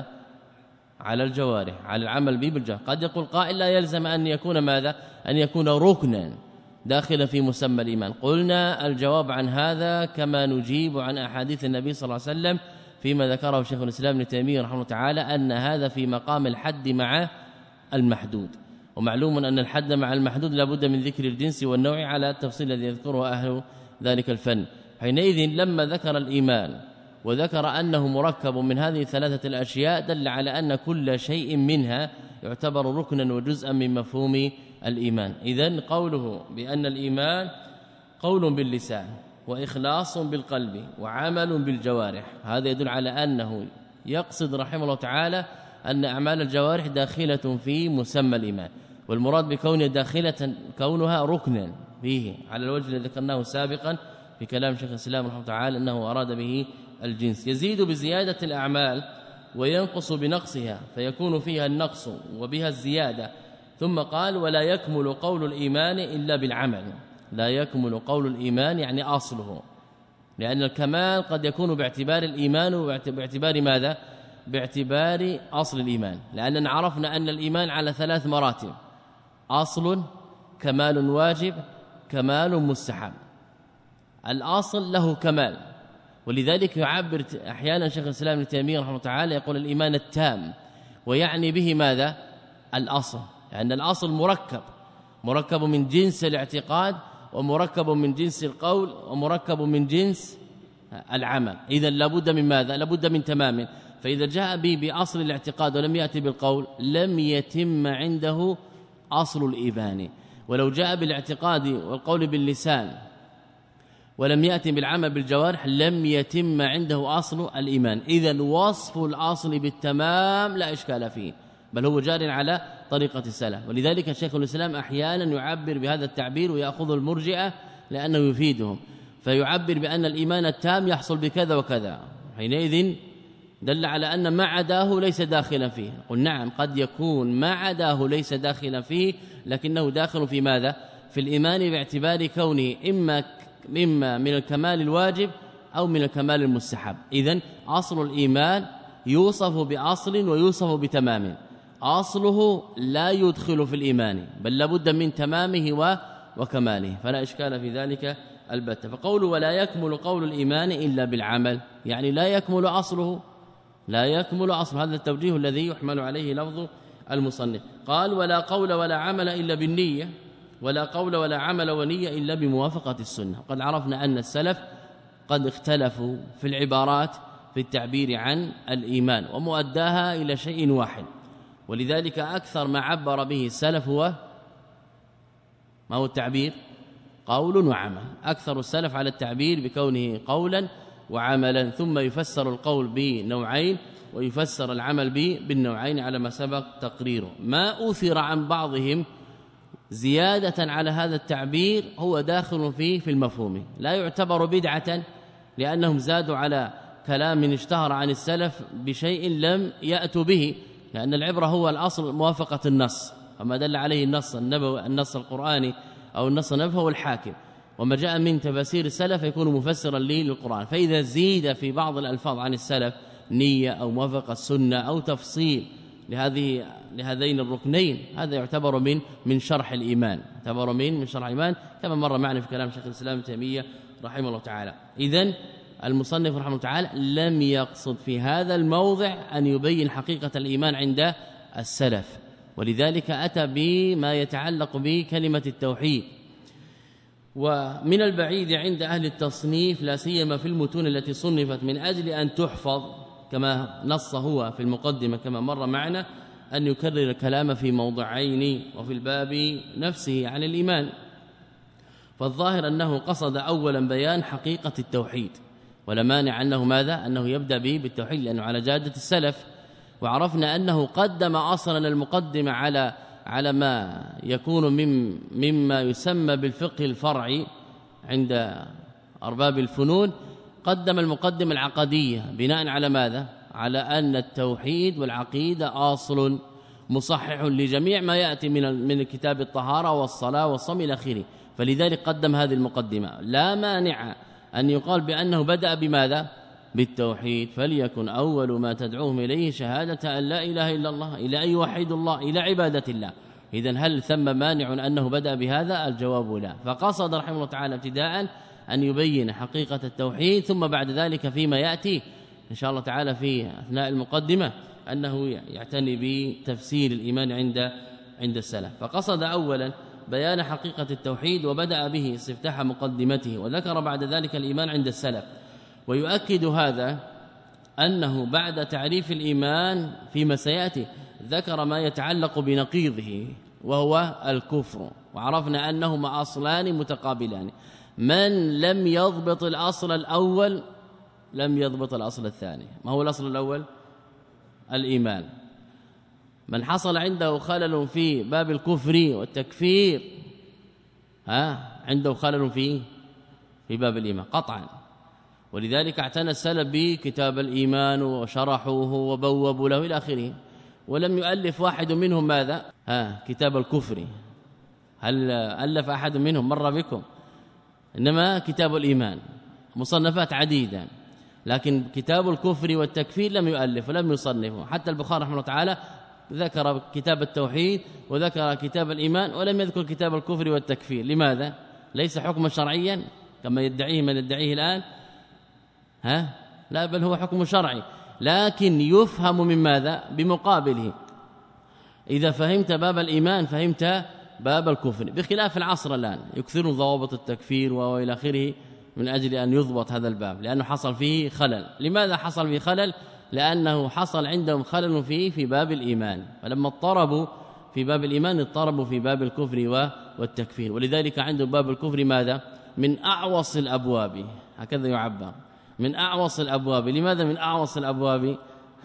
على الجوارح، على العمل به بالجوارح. قد يقول قائل لا يلزم أن يكون ماذا؟ أن يكون ركنا داخلا في مسمى الإيمان. قلنا الجواب عن هذا كما نجيب عن أحاديث النبي صلى الله عليه وسلم فيما ذكره شيخ الإسلام ابن تيمية رحمه الله تعالى أن هذا في مقام الحد مع المحدود، ومعلوم أن الحد مع المحدود لابد من ذكر الجنس والنوع على التفصيل الذي يذكره أهل ذلك الفن. حينئذ لما ذكر الإيمان وذكر أنه مركب من هذه الثلاثة الأشياء دل على أن كل شيء منها يعتبر ركنا وجزءا من مفهوم الإيمان. إذن قوله بأن الإيمان قول باللسان وإخلاص بالقلب وعمل بالجوارح، هذا يدل على أنه يقصد رحمه الله تعالى أن أعمال الجوارح داخلة في مسمى الإيمان، والمراد بكون داخلة كونها ركنا فيه على الوجه الذي ذكرناه سابقا في كلام شيخ الإسلام رحمه الله تعالى أنه أراد به الجنس. يزيد بزيادة الأعمال وينقص بنقصها، فيكون فيها النقص وبها الزيادة. ثم قال ولا يكمل قول الإيمان إلا بالعمل. لا يكمل قول الإيمان يعني أصله، لأن الكمال قد يكون باعتبار الإيمان وباعتبار ماذا؟ باعتبار أصل الإيمان، لأننا عرفنا أن الإيمان على ثلاث مراتب: أصل، كمال واجب، كمال مستحب. الأصل له كمال، ولذلك يعبر أحيانا شيخ الإسلام ابن تيمية رحمه الله تعالى يقول الإيمان التام، ويعني به ماذا؟ الأصل، لأن الأصل مركب مركب من جنس الاعتقاد ومركب من جنس القول ومركب من جنس العمل. إذا لابد من ماذا؟ لابد من تمام. فإذا جاء به بأصل الاعتقاد ولم يأتي بالقول لم يتم عنده أصل الإيمان، ولو جاء بالاعتقاد والقول باللسان ولم يأتي بالعمل بالجوارح لم يتم عنده أصل الإيمان. إذن وصف الأصل بالتمام لا إشكال فيه، بل هو جار على طريقة السلف. ولذلك شيخ الإسلام أحيانا يعبر بهذا التعبير ويأخذ المرجئة لأنه يفيدهم، فيعبر بأن الإيمان التام يحصل بكذا وكذا. حينئذ دل على أن ما عداه ليس داخلا فيه. قل نعم قد يكون ما عداه ليس داخلا فيه لكنه داخل في ماذا؟ في الإيمان باعتبار كونه إما إما من الكمال الواجب أو من الكمال المستحب. إذن أصل الإيمان يوصف بأصل ويوصف بتمام. أصله لا يدخل في الإيمان بل لابد من تمامه وكماله، فلا إشكال في ذلك البتة. فقول ولا يكمل قول الإيمان إلا بالعمل، يعني لا يكمل أصله، لا يكمل أصل. هذا التوجيه الذي يحمل عليه لفظ المصنف. قال ولا قول ولا عمل إلا بالنية، ولا قول ولا عمل ونية إلا بموافقة السنة. قد عرفنا أن السلف قد اختلفوا في العبارات في التعبير عن الإيمان ومؤداها إلى شيء واحد، ولذلك أكثر ما عبر به السلف هو ما هو التعبير؟ قول وعمل. أكثر السلف على التعبير بكونه قولا وعملا، ثم يفسر القول بنوعين ويفسر العمل به بالنوعين على ما سبق تقريره. ما أثر عن بعضهم زيادة على هذا التعبير هو داخل فيه في المفهوم، لا يعتبر بدعة لأنهم زادوا على كلام اشتهر عن السلف بشيء لم يأتوا به، لأن العبرة هو الأصل موافقة النص، فما دل عليه النص النبوي النص القرآني أو النص النبوي هو الحاكم، وما جاء من تفاسير السلف يكون مفسرا للقرآن. فإذا زيد في بعض الألفاظ عن السلف نية أو موافقة السنة أو تفصيل لهذه لهذين الركنين، هذا يعتبر من من شرح الإيمان، يعتبر من من شرح الإيمان كما مر معنا في كلام شيخ الإسلام ابن تيمية رحمه الله تعالى. إذن المصنف رحمه الله تعالى لم يقصد في هذا الموضع أن يبين حقيقة الإيمان عند السلف، ولذلك أتى بما يتعلق بكلمة التوحيد. ومن البعيد عند أهل التصنيف لا سيما في المتون التي صنفت من أجل أن تحفظ كما نص هو في المقدمة كما مر معنا أن يكرر الكلام في موضعين وفي الباب نفسه عن الإيمان. فالظاهر أنه قصد أولا بيان حقيقة التوحيد، ولا مانع أنه ماذا؟ أنه يبدأ به بالتوحيد لأنه على جادة السلف. وعرفنا أنه قدم أصلا المقدمة على على ما يكون من مما يسمى بالفقه الفرعي عند أرباب الفنون، قدم المقدمة العقدية بناء على ماذا؟ على أن التوحيد والعقيدة أصل مصحح لجميع ما يأتي من من كتاب الطهارة والصلاة والصوم إلى آخره. فلذلك قدم هذه المقدمة. لا مانع أن يقال بأنه بدأ بماذا؟ بالتوحيد، فليكن أول ما تدعوهم إليه شهادة أن لا إله إلا الله، إلى أن يوحدوا الله، إلى عبادة الله. إذن هل ثم مانع أنه بدأ بهذا؟ الجواب لا. فقصد رحمه الله تعالى ابتداء أن يبين حقيقة التوحيد، ثم بعد ذلك فيما يأتي إن شاء الله تعالى في أثناء المقدمة أنه يعتني بتفسير الإيمان عند عند السلف. فقصد أولا بيان حقيقة التوحيد وبدأ به استفتاح مقدمته، وذكر بعد ذلك الإيمان عند السلف. ويؤكد هذا أنه بعد تعريف الإيمان فيما سيأتي ذكر ما يتعلق بنقيضه وهو الكفر، وعرفنا أنهما أصلان متقابلان. من لم يضبط الأصل الأول لم يضبط الأصل الثاني. ما هو الأصل الأول؟ الإيمان. من حصل عنده خلل في باب الكفر والتكفير ها عنده خلل في في باب الإيمان قطعا. ولذلك اعتنى السلف بكتاب الإيمان وشرحوه وبوبوا له إلى آخره، ولم يؤلف واحد منهم ماذا؟ ها كتاب الكفر. هل ألف أحد منهم مر بكم؟ إنما كتاب الإيمان، مصنفات عديدة، لكن كتاب الكفر والتكفير لم يؤلف ولم يصنفه. حتى البخاري رحمه الله تعالى ذكر كتاب التوحيد وذكر كتاب الإيمان ولم يذكر كتاب الكفر والتكفير. لماذا؟ ليس حكما شرعيا كما يدعيه من يدعيه الآن، ها لا، بل هو حكم شرعي، لكن يفهم من ماذا؟ بمقابله. إذا فهمت باب الإيمان فهمت باب الكفر، بخلاف العصر الآن يكثرون ضوابط التكفير وإلى آخره من أجل أن يضبط هذا الباب، لأنه حصل فيه خلل. لماذا حصل فيه خلل؟ لأنه حصل عندهم خلل فيه في باب الإيمان، فلما اضطربوا في باب الإيمان اضطربوا في باب الكفر والتكفير. ولذلك عندهم باب الكفر ماذا؟ من أعوص الأبواب، هكذا يعبر، من أعوص الأبواب. لماذا من أعوص الأبواب؟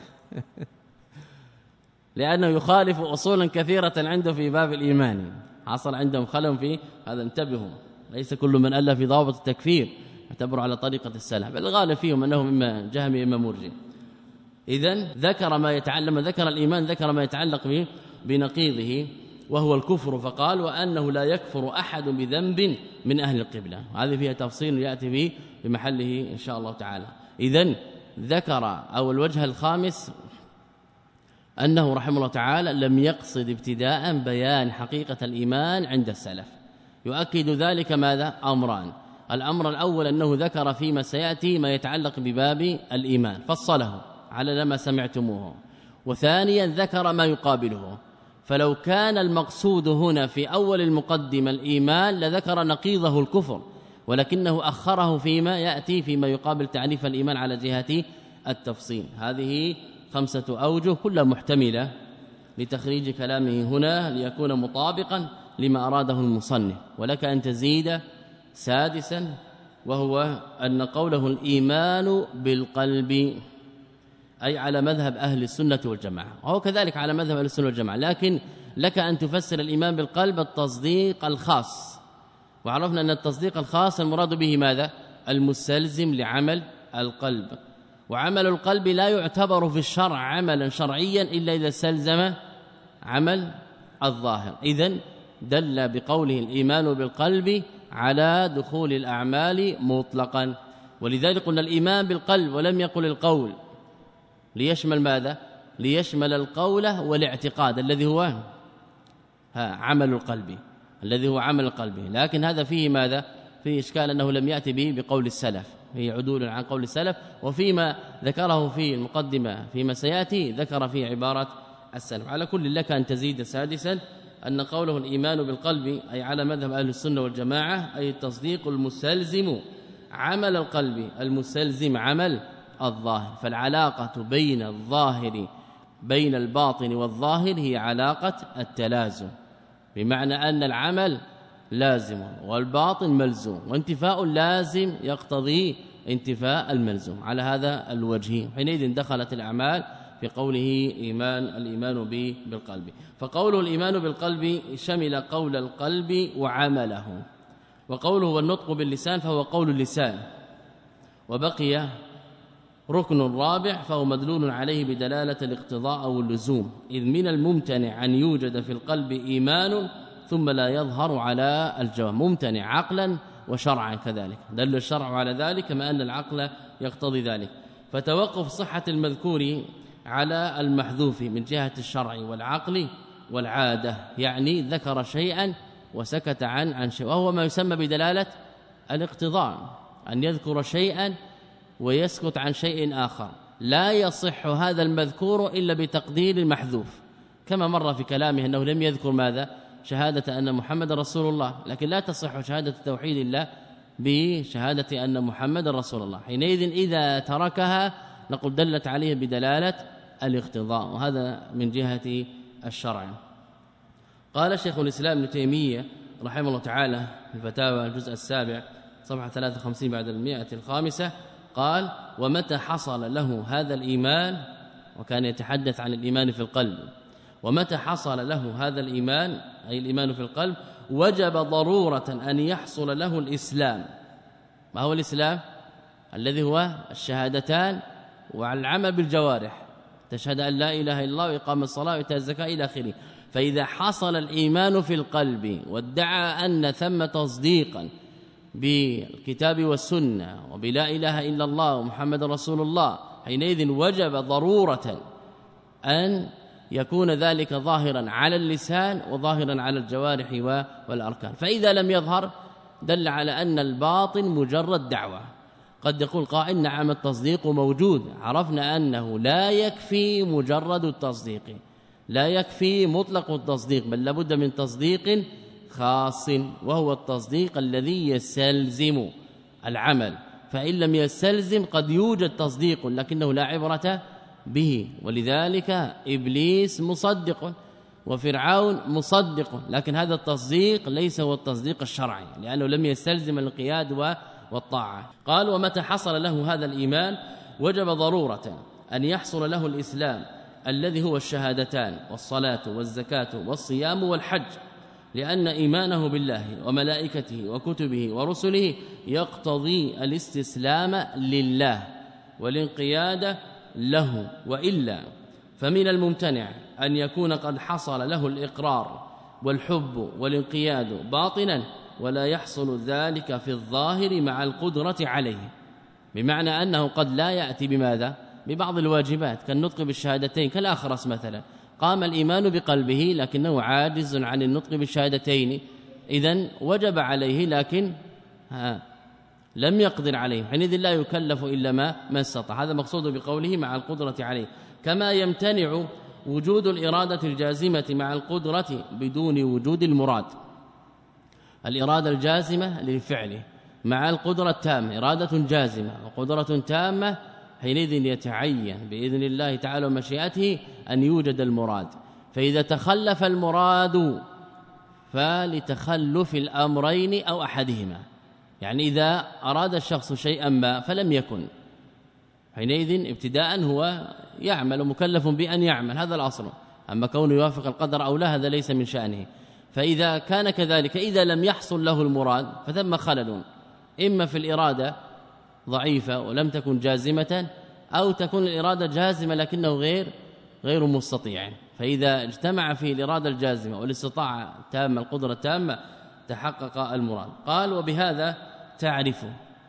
لأنه يخالف أصولا كثيرة عنده في باب الإيمان، حصل عندهم خلل في هذا. انتبهوا، ليس كل من ألف في ضوابط التكفير يعتبر على طريقة السلف، بل الغالب فيهم أنهم إما جهمي إما مرجئ. إذن ذكر ما يتعلم ذكر الإيمان ذكر ما يتعلق به بنقيضه وهو الكفر، فقال وأنه لا يكفر أحد بذنب من أهل القبلة. هذه فيها تفصيل يأتي به بمحله إن شاء الله تعالى. إذن ذكر أو الوجه الخامس أنه رحمه الله تعالى لم يقصد ابتداء بيان حقيقة الإيمان عند السلف. يؤكد ذلك ماذا؟ أمران. الأمر الأول أنه ذكر فيما سيأتي ما يتعلق بباب الإيمان فصله على ما سمعتموه، وثانيا ذكر ما يقابله. فلو كان المقصود هنا في أول المقدمة الإيمان لذكر نقيضه الكفر، ولكنه أخره فيما يأتي فيما يقابل تعريف الإيمان على جهة التفصيل. هذه خمسة أوجه كلها محتملة لتخريج كلامه هنا ليكون مطابقا لما أراده المصنف. ولك أن تزيد سادسا وهو أن قوله الإيمان بالقلب أي على مذهب أهل السنة والجماعة، وهو كذلك على مذهب أهل السنة والجماعة، لكن لك أن تفسر الإيمان بالقلب التصديق الخاص. وعرفنا أن التصديق الخاص المراد به ماذا؟ المستلزم لعمل القلب، وعمل القلب لا يعتبر في الشرع عملا شرعيا إلا إذا استلزم عمل الظاهر. إذن دل بقوله الإيمان بالقلب على دخول الأعمال مطلقا، ولذلك قلنا الإيمان بالقلب ولم يقل القول، ليشمل ماذا؟ ليشمل القول والاعتقاد الذي هو عمل القلب الذي هو عمل القلب. لكن هذا فيه ماذا؟ فيه إشكال أنه لم يأتي به بقول السلف، فيه عدول عن قول السلف، وفيما ذكره في المقدمة فيما سيأتي ذكر فيه عبارة السلف. على كل لك أن تزيد سادسا أن قوله الإيمان بالقلب أي على مذهب أهل السنة والجماعة أي التصديق المستلزم عمل القلب المستلزم عمل الظاهر. فالعلاقة بين الظاهر بين الباطن والظاهر هي علاقة التلازم، بمعنى أن العمل لازم والباطن ملزوم، وانتفاء اللازم يقتضي انتفاء الملزوم على هذا الوجه. حينئذ دخلت الأعمال في قوله إيمان الإيمان به بالقلب. فقوله الإيمان بالقلب شمل قول القلب وعمله، وقوله والنطق باللسان فهو قول اللسان، وبقي ركن رابع فهو مدلول عليه بدلالة الاقتضاء أو اللزوم، إذ من الممتنع أن يوجد في القلب إيمان ثم لا يظهر على الجواب، ممتنع عقلا وشرعا كذلك، دل الشرع على ذلك كما أن العقل يقتضي ذلك. فتوقف صحة المذكور على المحذوف من جهة الشرع والعقل والعادة، يعني ذكر شيئا وسكت عن عن شيء، وهو ما يسمى بدلالة الاقتضاء، أن يذكر شيئا ويسكت عن شيء آخر. لا يصح هذا المذكور إلا بتقدير المحذوف، كما مر في كلامه أنه لم يذكر ماذا؟ شهادة أن محمد رسول الله، لكن لا تصح شهادة التوحيد إلا بشهادة أن محمد رسول الله. حينئذ إذا تركها نقول دلت عليه بدلالة الاقتضاء، وهذا من جهة الشرع. قال شيخ الإسلام ابن تيمية رحمه الله تعالى في الفتاوى الجزء السابع صفحة ثلاثة وخمسين بعد المئة الخامسة قال ومتى حصل له هذا الإيمان، وكان يتحدث عن الإيمان في القلب، ومتى حصل له هذا الإيمان أي الإيمان في القلب وجب ضرورة أن يحصل له الإسلام. ما هو الإسلام؟ الذي هو الشهادتان والعمل بالجوارح، تشهد أن لا إله إلا الله وإقام الصلاة وإيتاء الزكاة إلى آخره. فإذا حصل الإيمان في القلب وادعى أن ثم تصديقا بالكتاب والسنة وبلا إله إلا الله ومحمد رسول الله، حينئذ وجب ضرورة أن يكون ذلك ظاهرا على اللسان وظاهرا على الجوارح والأركان. فإذا لم يظهر دل على أن الباطن مجرد دعوة. قد يقول قائل نعم التصديق موجود، عرفنا أنه لا يكفي مجرد التصديق، لا يكفي مطلق التصديق، بل لابد من تصديق خاص، وهو التصديق الذي يستلزم العمل. فإن لم يستلزم قد يوجد تصديق لكنه لا عبرة به، ولذلك إبليس مصدق وفرعون مصدق، لكن هذا التصديق ليس هو التصديق الشرعي لأنه لم يستلزم الانقياد والطاعة. قال ومتى حصل له هذا الإيمان وجب ضرورة أن يحصل له الإسلام الذي هو الشهادتان والصلاة والزكاة والصيام والحج، لأن إيمانه بالله وملائكته وكتبه ورسله يقتضي الاستسلام لله والانقياد له، وإلا فمن الممتنع أن يكون قد حصل له الإقرار والحب والانقياد باطنا ولا يحصل ذلك في الظاهر مع القدرة عليه، بمعنى أنه قد لا يأتي بماذا؟ ببعض الواجبات كالنطق بالشهادتين كالأخرس مثلا، قام الإيمان بقلبه لكنه عاجز عن النطق بالشهادتين، إذن وجب عليه لكن ها لم يقدر عليه، حينئذ لا يكلف إلا ما ما استطاع. هذا مقصود بقوله مع القدرة عليه. كما يمتنع وجود الإرادة الجازمة مع القدرة بدون وجود المراد، الإرادة الجازمة للفعل مع القدرة التامة، إرادة جازمة وقدرة تامة، حينئذ يتعين بإذن الله تعالى ومشيئته أن يوجد المراد. فإذا تخلف المراد فلتخلف الأمرين أو أحدهما، يعني إذا أراد الشخص شيئا ما فلم يكن، حينئذ ابتداء هو يعمل مكلف بأن يعمل، هذا الأصل. أما كونه يوافق القدر أو لا هذا ليس من شأنه. فإذا كان كذلك إذا لم يحصل له المراد فثم خلل، إما في الإرادة ضعيفة ولم تكن جازمة، أو تكون الإرادة جازمة لكنه غير غير مستطيع. فإذا اجتمع فيه الإرادة الجازمة والاستطاعة التامة القدرة التامة تحقق المراد. قال وبهذا تعرف،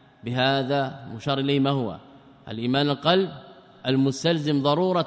بهذا مشار إليه ما هو؟ الإيمان القلب المستلزم ضرورة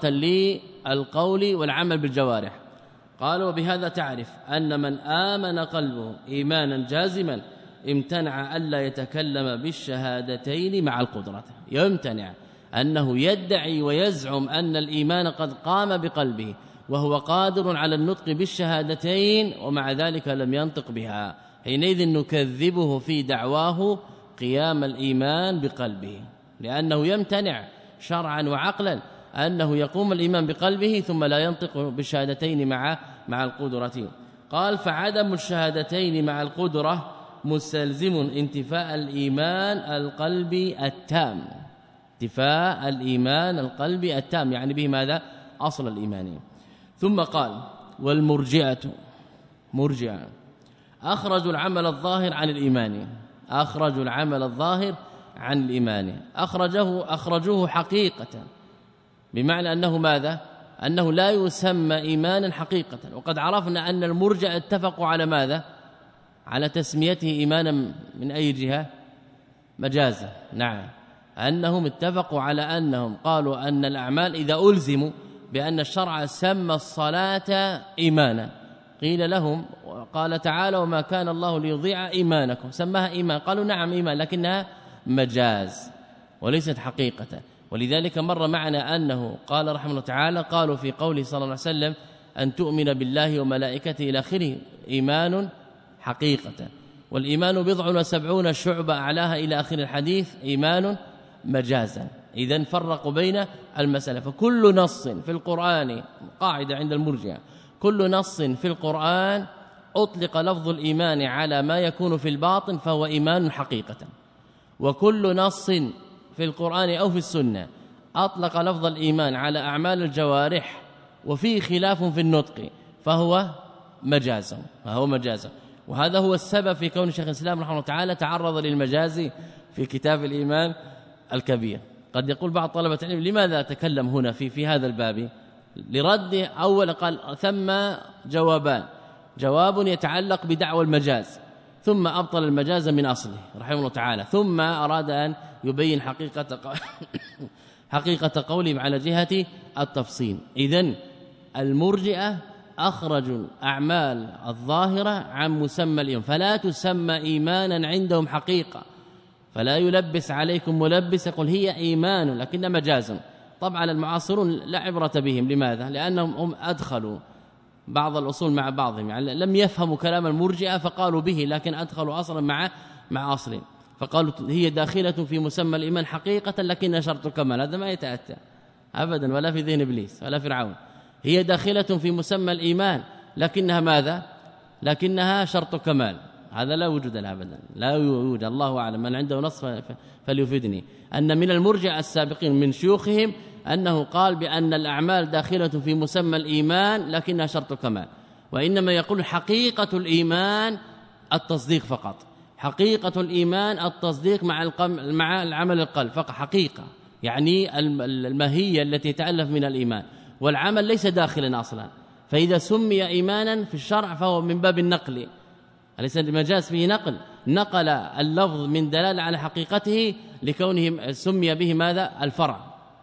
للقول والعمل بالجوارح. قال وبهذا تعرف أن من آمن قلبه إيمانا جازما امتنع ألا يتكلم بالشهادتين مع القدرة، يمتنع أنه يدعي ويزعم أن الإيمان قد قام بقلبه وهو قادر على النطق بالشهادتين ومع ذلك لم ينطق بها، حينئذ نكذبه في دعواه قيام الإيمان بقلبه، لأنه يمتنع شرعا وعقلا أنه يقوم الإيمان بقلبه ثم لا ينطق بالشهادتين مع مع القدرة. قال فعدم الشهادتين مع القدرة مستلزم انتفاء الإيمان القلبي التام، انتفاء الإيمان القلبي التام يعني به ماذا؟ أصل الإيمان. ثم قال والمرجئة مرجئة أخرجوا العمل الظاهر عن الإيمان، أخرجوا العمل الظاهر عن الإيمان، أخرجه أخرجوه حقيقة، بمعنى أنه ماذا؟ أنه لا يسمى إيمانا حقيقة. وقد عرفنا أن المرجئة اتفقوا على ماذا؟ على تسميته إيمانا من أي جهة؟ مجازا. نعم، أنهم اتفقوا على أنهم قالوا أن الأعمال إذا ألزموا بأن الشرع سمى الصلاة إيمانا، قيل لهم قال تعالى وما كان الله ليضيع إيمانكم، سماها إيمان، قالوا نعم إيمان لكنها مجاز وليست حقيقة. ولذلك مر معنا أنه قال رحمه الله تعالى قالوا في قوله صلى الله عليه وسلم أن تؤمن بالله وملائكته إلى آخره إيمان حقيقة، والإيمان بضع وسبعون شعبة أعلاها إلى آخر الحديث إيمان مجازا. إذن فرقوا بين المسألة. فكل نص في القرآن، قاعدة عند المرجئة، كل نص في القرآن أطلق لفظ الإيمان على ما يكون في الباطن فهو إيمان حقيقة، وكل نص في القرآن أو في السنة أطلق لفظ الإيمان على أعمال الجوارح وفيه خلاف في النطق فهو مجازا، فهو مجازا. وهذا هو السبب في كون شيخ الإسلام رحمه الله تعالى تعرض للمجاز في كتاب الإيمان الكبير. قد يقول بعض طلبة العلم لماذا تكلم هنا في في هذا الباب؟ لرد أول قال ثم جوابان، جواب يتعلق بدعوى المجاز ثم أبطل المجاز من أصله رحمه الله تعالى، ثم أراد أن يبين حقيقة حقيقة قولهم على جهة التفصيل. إذن المرجئة أخرجوا الأعمال الظاهرة عن مسمى الإيمان، فلا تسمى إيمانا عندهم حقيقة، فلا يلبس عليكم ملبس يقول هي إيمان لكن مجازا. طبعا المعاصرون لا عبرة بهم، لماذا؟ لأنهم هم أدخلوا بعض الأصول مع بعضهم، يعني لم يفهموا كلام المرجئة فقالوا به، لكن أدخلوا أصلا مع مع أصل، فقالوا هي داخلة في مسمى الإيمان حقيقة لكن شرط كمال. هذا ما يتأتى أبدا ولا في ذهن إبليس ولا فرعون. هي داخلة في مسمى الإيمان لكنها ماذا؟ لكنها شرط كمال، هذا لا وجود له أبدا، لا يوجد. الله أعلم، من عنده نص فليفيدني. أن من المرجئة السابقين من شيوخهم أنه قال بأن الأعمال داخلة في مسمى الإيمان لكنها شرط كمال، وإنما يقول حقيقة الإيمان التصديق فقط، حقيقة الإيمان التصديق مع مع العمل القلب فقط، حقيقة يعني الماهية التي تألف من الإيمان، والعمل ليس داخلا أصلا، فإذا سمي إيمانا في الشرع فهو من باب النقل، أليس المجاز فيه نقل، نقل اللفظ من دلالة على حقيقته لكونه سمي به ماذا؟ الفرع.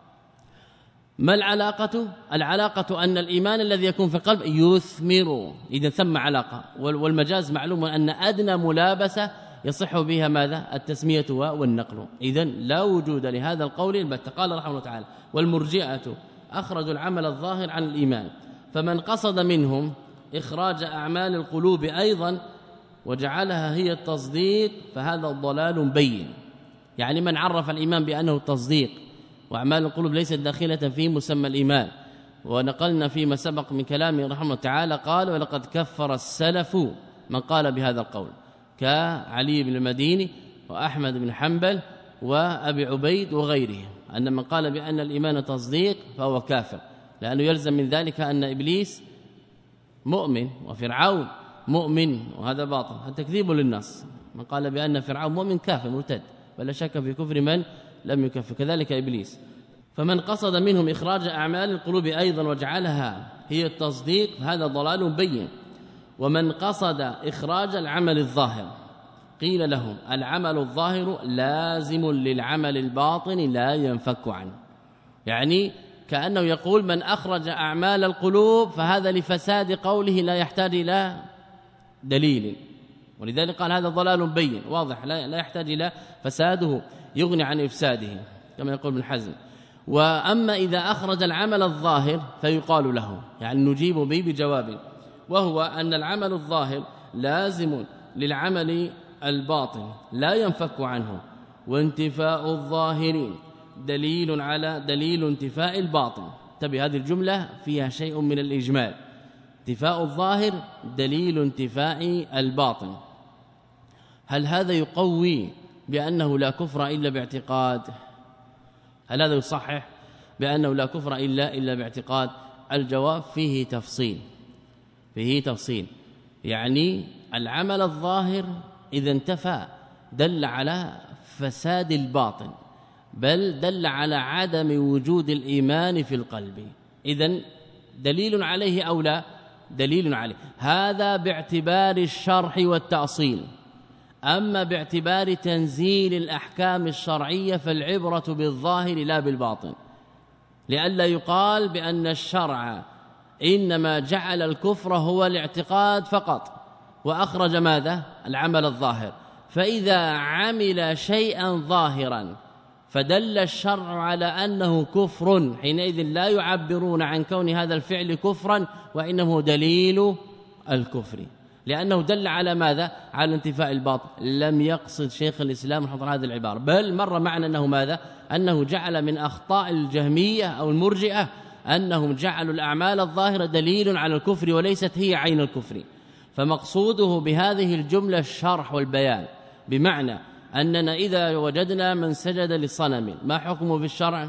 ما العلاقة؟ العلاقة أن الإيمان الذي يكون في القلب يثمر، إذا ثم علاقة، والمجاز معلوم أن أدنى ملابسة يصح بها ماذا؟ التسمية والنقل. إذن لا وجود لهذا القول البتة. قال رحمه الله تعالى: والمرجئة أخرجوا العمل الظاهر عن الإيمان، فمن قصد منهم إخراج أعمال القلوب أيضا وجعلها هي التصديق فهذا ضلال بين. يعني من عرف الإيمان بأنه التصديق وأعمال القلوب ليست داخلة في مسمى الإيمان. ونقلنا فيما سبق من كلامه رحمه الله تعالى قال: ولقد كفر السلف من قال بهذا القول، كعلي بن المديني وأحمد بن حنبل وأبي عبيد وغيرهم، أن من قال بأن الإيمان تصديق فهو كافر، لأنه يلزم من ذلك أن إبليس مؤمن وفرعون مؤمن، وهذا باطل، هذا تكذيب للنص. من قال بأن فرعون مؤمن كافر مرتد، ولا شك في كفر من لم يكفر، كذلك إبليس. فمن قصد منهم إخراج أعمال القلوب أيضا وجعلها هي التصديق هذا ضلال بين. ومن قصد إخراج العمل الظاهر قيل لهم: العمل الظاهر لازم للعمل الباطن لا ينفك عنه. يعني كأنه يقول: من أخرج أعمال القلوب فهذا لفساد قوله لا يحتاج إلى دليل، ولذلك قال هذا ضلال بين واضح لا يحتاج إلى فساده، يغني عن إفساده كما يقول ابن حزم. وأما إذا أخرج العمل الظاهر فيقال له، يعني نجيب به بجواب، وهو أن العمل الظاهر لازم للعمل الباطن لا ينفك عنه، وانتفاء الظاهر دليل على دليل انتفاء الباطن. تبي هذه الجملة فيها شيء من الإجمال، انتفاء الظاهر دليل انتفاء الباطن. هل هذا يقوي بأنه لا كفر إلا باعتقاد؟ هل هذا يصحح بأنه لا كفر إلا إلا باعتقاد؟ الجواب فيه تفصيل، فيه تفصيل. يعني العمل الظاهر إذا انتفى دل على فساد الباطن، بل دل على عدم وجود الإيمان في القلب. إذن دليل عليه أو لا؟ دليل عليه. هذا باعتبار الشرح والتأصيل. أما باعتبار تنزيل الأحكام الشرعية فالعبرة بالظاهر لا بالباطن، لئلا يقال بأن الشرع إنما جعل الكفر هو الاعتقاد فقط وأخرج ماذا؟ العمل الظاهر. فإذا عمل شيئا ظاهرا فدل الشرع على أنه كفر، حينئذ لا يعبرون عن كون هذا الفعل كفرا وإنه دليل الكفر، لأنه دل على ماذا؟ على انتفاء الباطل. لم يقصد شيخ الإسلام رحمه الله هذه العبارة، بل مر معنا أنه ماذا؟ أنه جعل من أخطاء الجهمية أو المرجئة أنهم جعلوا الأعمال الظاهرة دليل على الكفر وليست هي عين الكفر. فمقصوده بهذه الجملة الشرح والبيان، بمعنى أننا إذا وجدنا من سجد للصنم ما حكمه في الشرع؟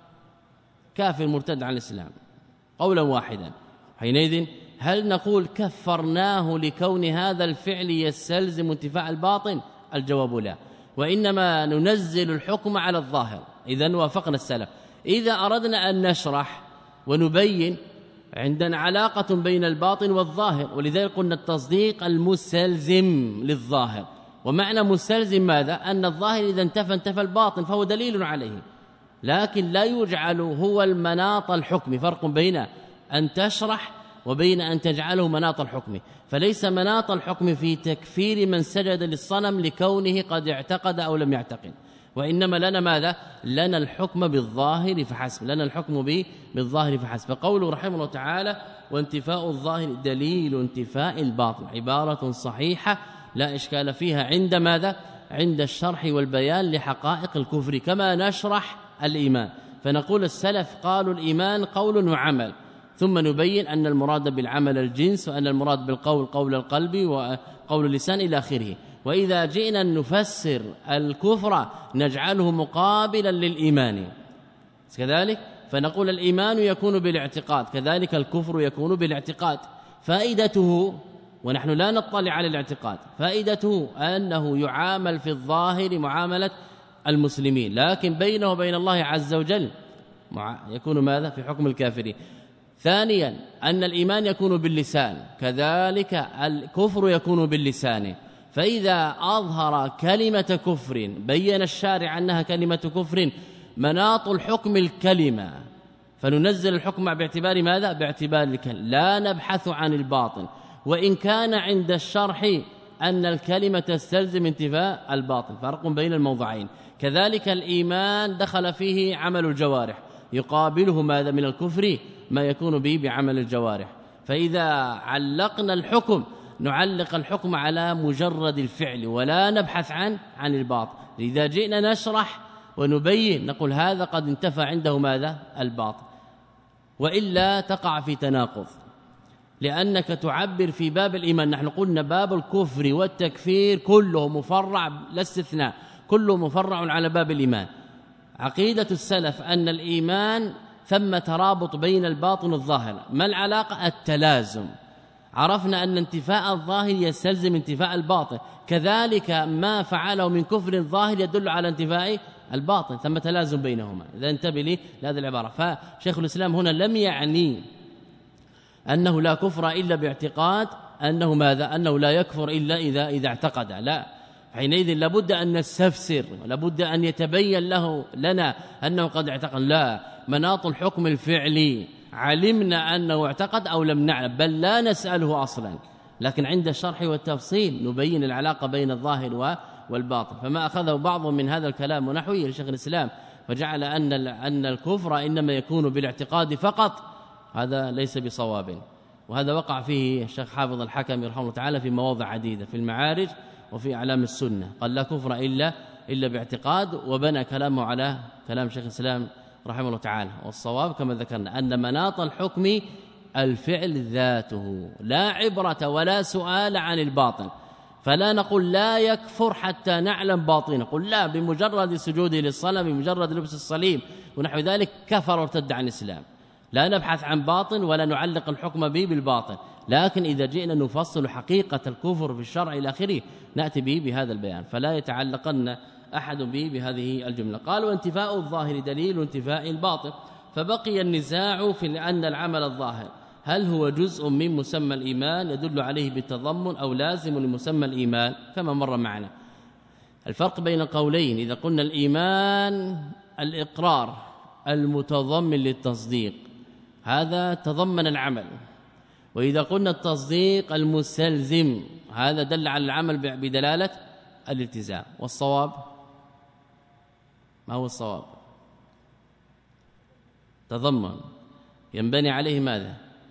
كافر مرتد عن الإسلام قولا واحدا. حينئذ هل نقول كفرناه لكون هذا الفعل يستلزم انتفاء الباطن؟ الجواب لا، وإنما ننزل الحكم على الظاهر. إذن وافقنا السلف. إذا أردنا أن نشرح ونبين عندنا علاقة بين الباطن والظاهر، ولذلك قلنا التصديق المستلزم للظاهر. ومعنى مستلزم ماذا؟ أن الظاهر إذا انتفى انتفى الباطن فهو دليل عليه، لكن لا يجعل هو المناط الحكم. فرق بين أن تشرح وبين أن تجعله مناط الحكم. فليس مناط الحكم في تكفير من سجد للصنم لكونه قد اعتقد أو لم يعتقد، وإنما لنا ماذا؟ لنا الحكم بالظاهر فحسب، لنا الحكم به بالظاهر فحسب. فقوله رحمه الله تعالى: وانتفاء الظاهر دليل انتفاء الباطن، عبارة صحيحة لا إشكال فيها عند ماذا؟ عند الشرح والبيان لحقائق الكفر، كما نشرح الإيمان. فنقول السلف قالوا الإيمان قول وعمل، ثم نبين أن المراد بالعمل الجنس، وأن المراد بالقول قول القلب وقول اللسان إلى آخره. وإذا جئنا نفسر الكفر نجعله مقابلا للإيمان كذلك، فنقول الإيمان يكون بالاعتقاد، كذلك الكفر يكون بالاعتقاد. فائدته، ونحن لا نطلع على الاعتقاد، فائدته أنه يعامل في الظاهر معاملة المسلمين، لكن بينه وبين الله عز وجل يكون ماذا؟ في حكم الكافرين. ثانيا أن الإيمان يكون باللسان، كذلك الكفر يكون باللسان. فإذا أظهر كلمة كفر بين الشارع أنها كلمة كفر مناط الحكم الكلمة، فننزل الحكم باعتبار ماذا؟ باعتبار الكلمة، لا نبحث عن الباطن، وإن كان عند الشرح أن الكلمة تستلزم انتفاء الباطن، فرق بين الموضعين. كذلك الإيمان دخل فيه عمل الجوارح، يقابله ماذا من الكفر؟ ما يكون به بعمل الجوارح. فإذا علقنا الحكم نعلق الحكم على مجرد الفعل ولا نبحث عن عن الباطن. إذا جئنا نشرح ونبين نقول هذا قد انتفى عنده ماذا؟ الباطن، وإلا تقع في تناقض، لأنك تعبر في باب الإيمان. نحن قلنا باب الكفر والتكفير كله مفرع لا استثناء، كله مفرع على باب الإيمان. عقيدة السلف أن الإيمان ثم ترابط بين الباطن والظاهر. ما العلاقة؟ التلازم. عرفنا أن انتفاء الظاهر يستلزم انتفاء الباطن، كذلك ما فعله من كفر الظاهر يدل على انتفاء الباطن، ثم تلازم بينهما. إذا انتبه لي لهذه العبارة. فشيخ الإسلام هنا لم يعني أنه لا كفر إلا باعتقاد أنه ماذا؟ أنه لا يكفر إلا إذا إذا اعتقد، لا. حينئذ لابد أن نستفسر، لابد أن يتبين له لنا أنه قد اعتقد. لا، مناط الحكم الفعلي علمنا أنه اعتقد أو لم نعلم، بل لا نسأله أصلا، لكن عند الشرح والتفصيل نبين العلاقة بين الظاهر والباطن. فما أخذه بعض من هذا الكلام ونحوه لشيخ الإسلام فجعل أن أن الكفر إنما يكون بالاعتقاد فقط، هذا ليس بصواب. وهذا وقع فيه الشيخ حافظ الحكمي رحمه الله تعالى في مواضع عديدة في المعارج وفي أعلام السنة، قال لا كفر إلا إلا باعتقاد، وبنى كلامه على كلام شيخ الإسلام رحمه الله تعالى. والصواب كما ذكرنا أن مناط الحكم الفعل ذاته، لا عبرة ولا سؤال عن الباطن. فلا نقول لا يكفر حتى نعلم باطنه، نقول لا، بمجرد سجوده للصنم، بمجرد لبس الصليب ونحو ذلك كفر وارتد عن الإسلام. لا نبحث عن باطن ولا نعلق الحكم به بالباطن، لكن إذا جئنا نفصل حقيقة الكفر في الشرع إلى آخره نأتي به بهذا البيان، فلا يتعلقن أحد به بهذه الجملة. قال وانتفاء الظاهر دليل انتفاء الباطن. فبقي النزاع في أن العمل الظاهر هل هو جزء من مسمى الإيمان يدل عليه بالتضمن أو لازم لمسمى الإيمان كما مر معنا. الفرق بين قولين: إذا قلنا الإيمان الإقرار المتضمن للتصديق هذا تضمن العمل، وإذا قلنا التصديق المستلزم هذا دل على العمل بدلالة الالتزام. والصواب ما هو الصواب؟ تضمن ينبني عليه ماذا؟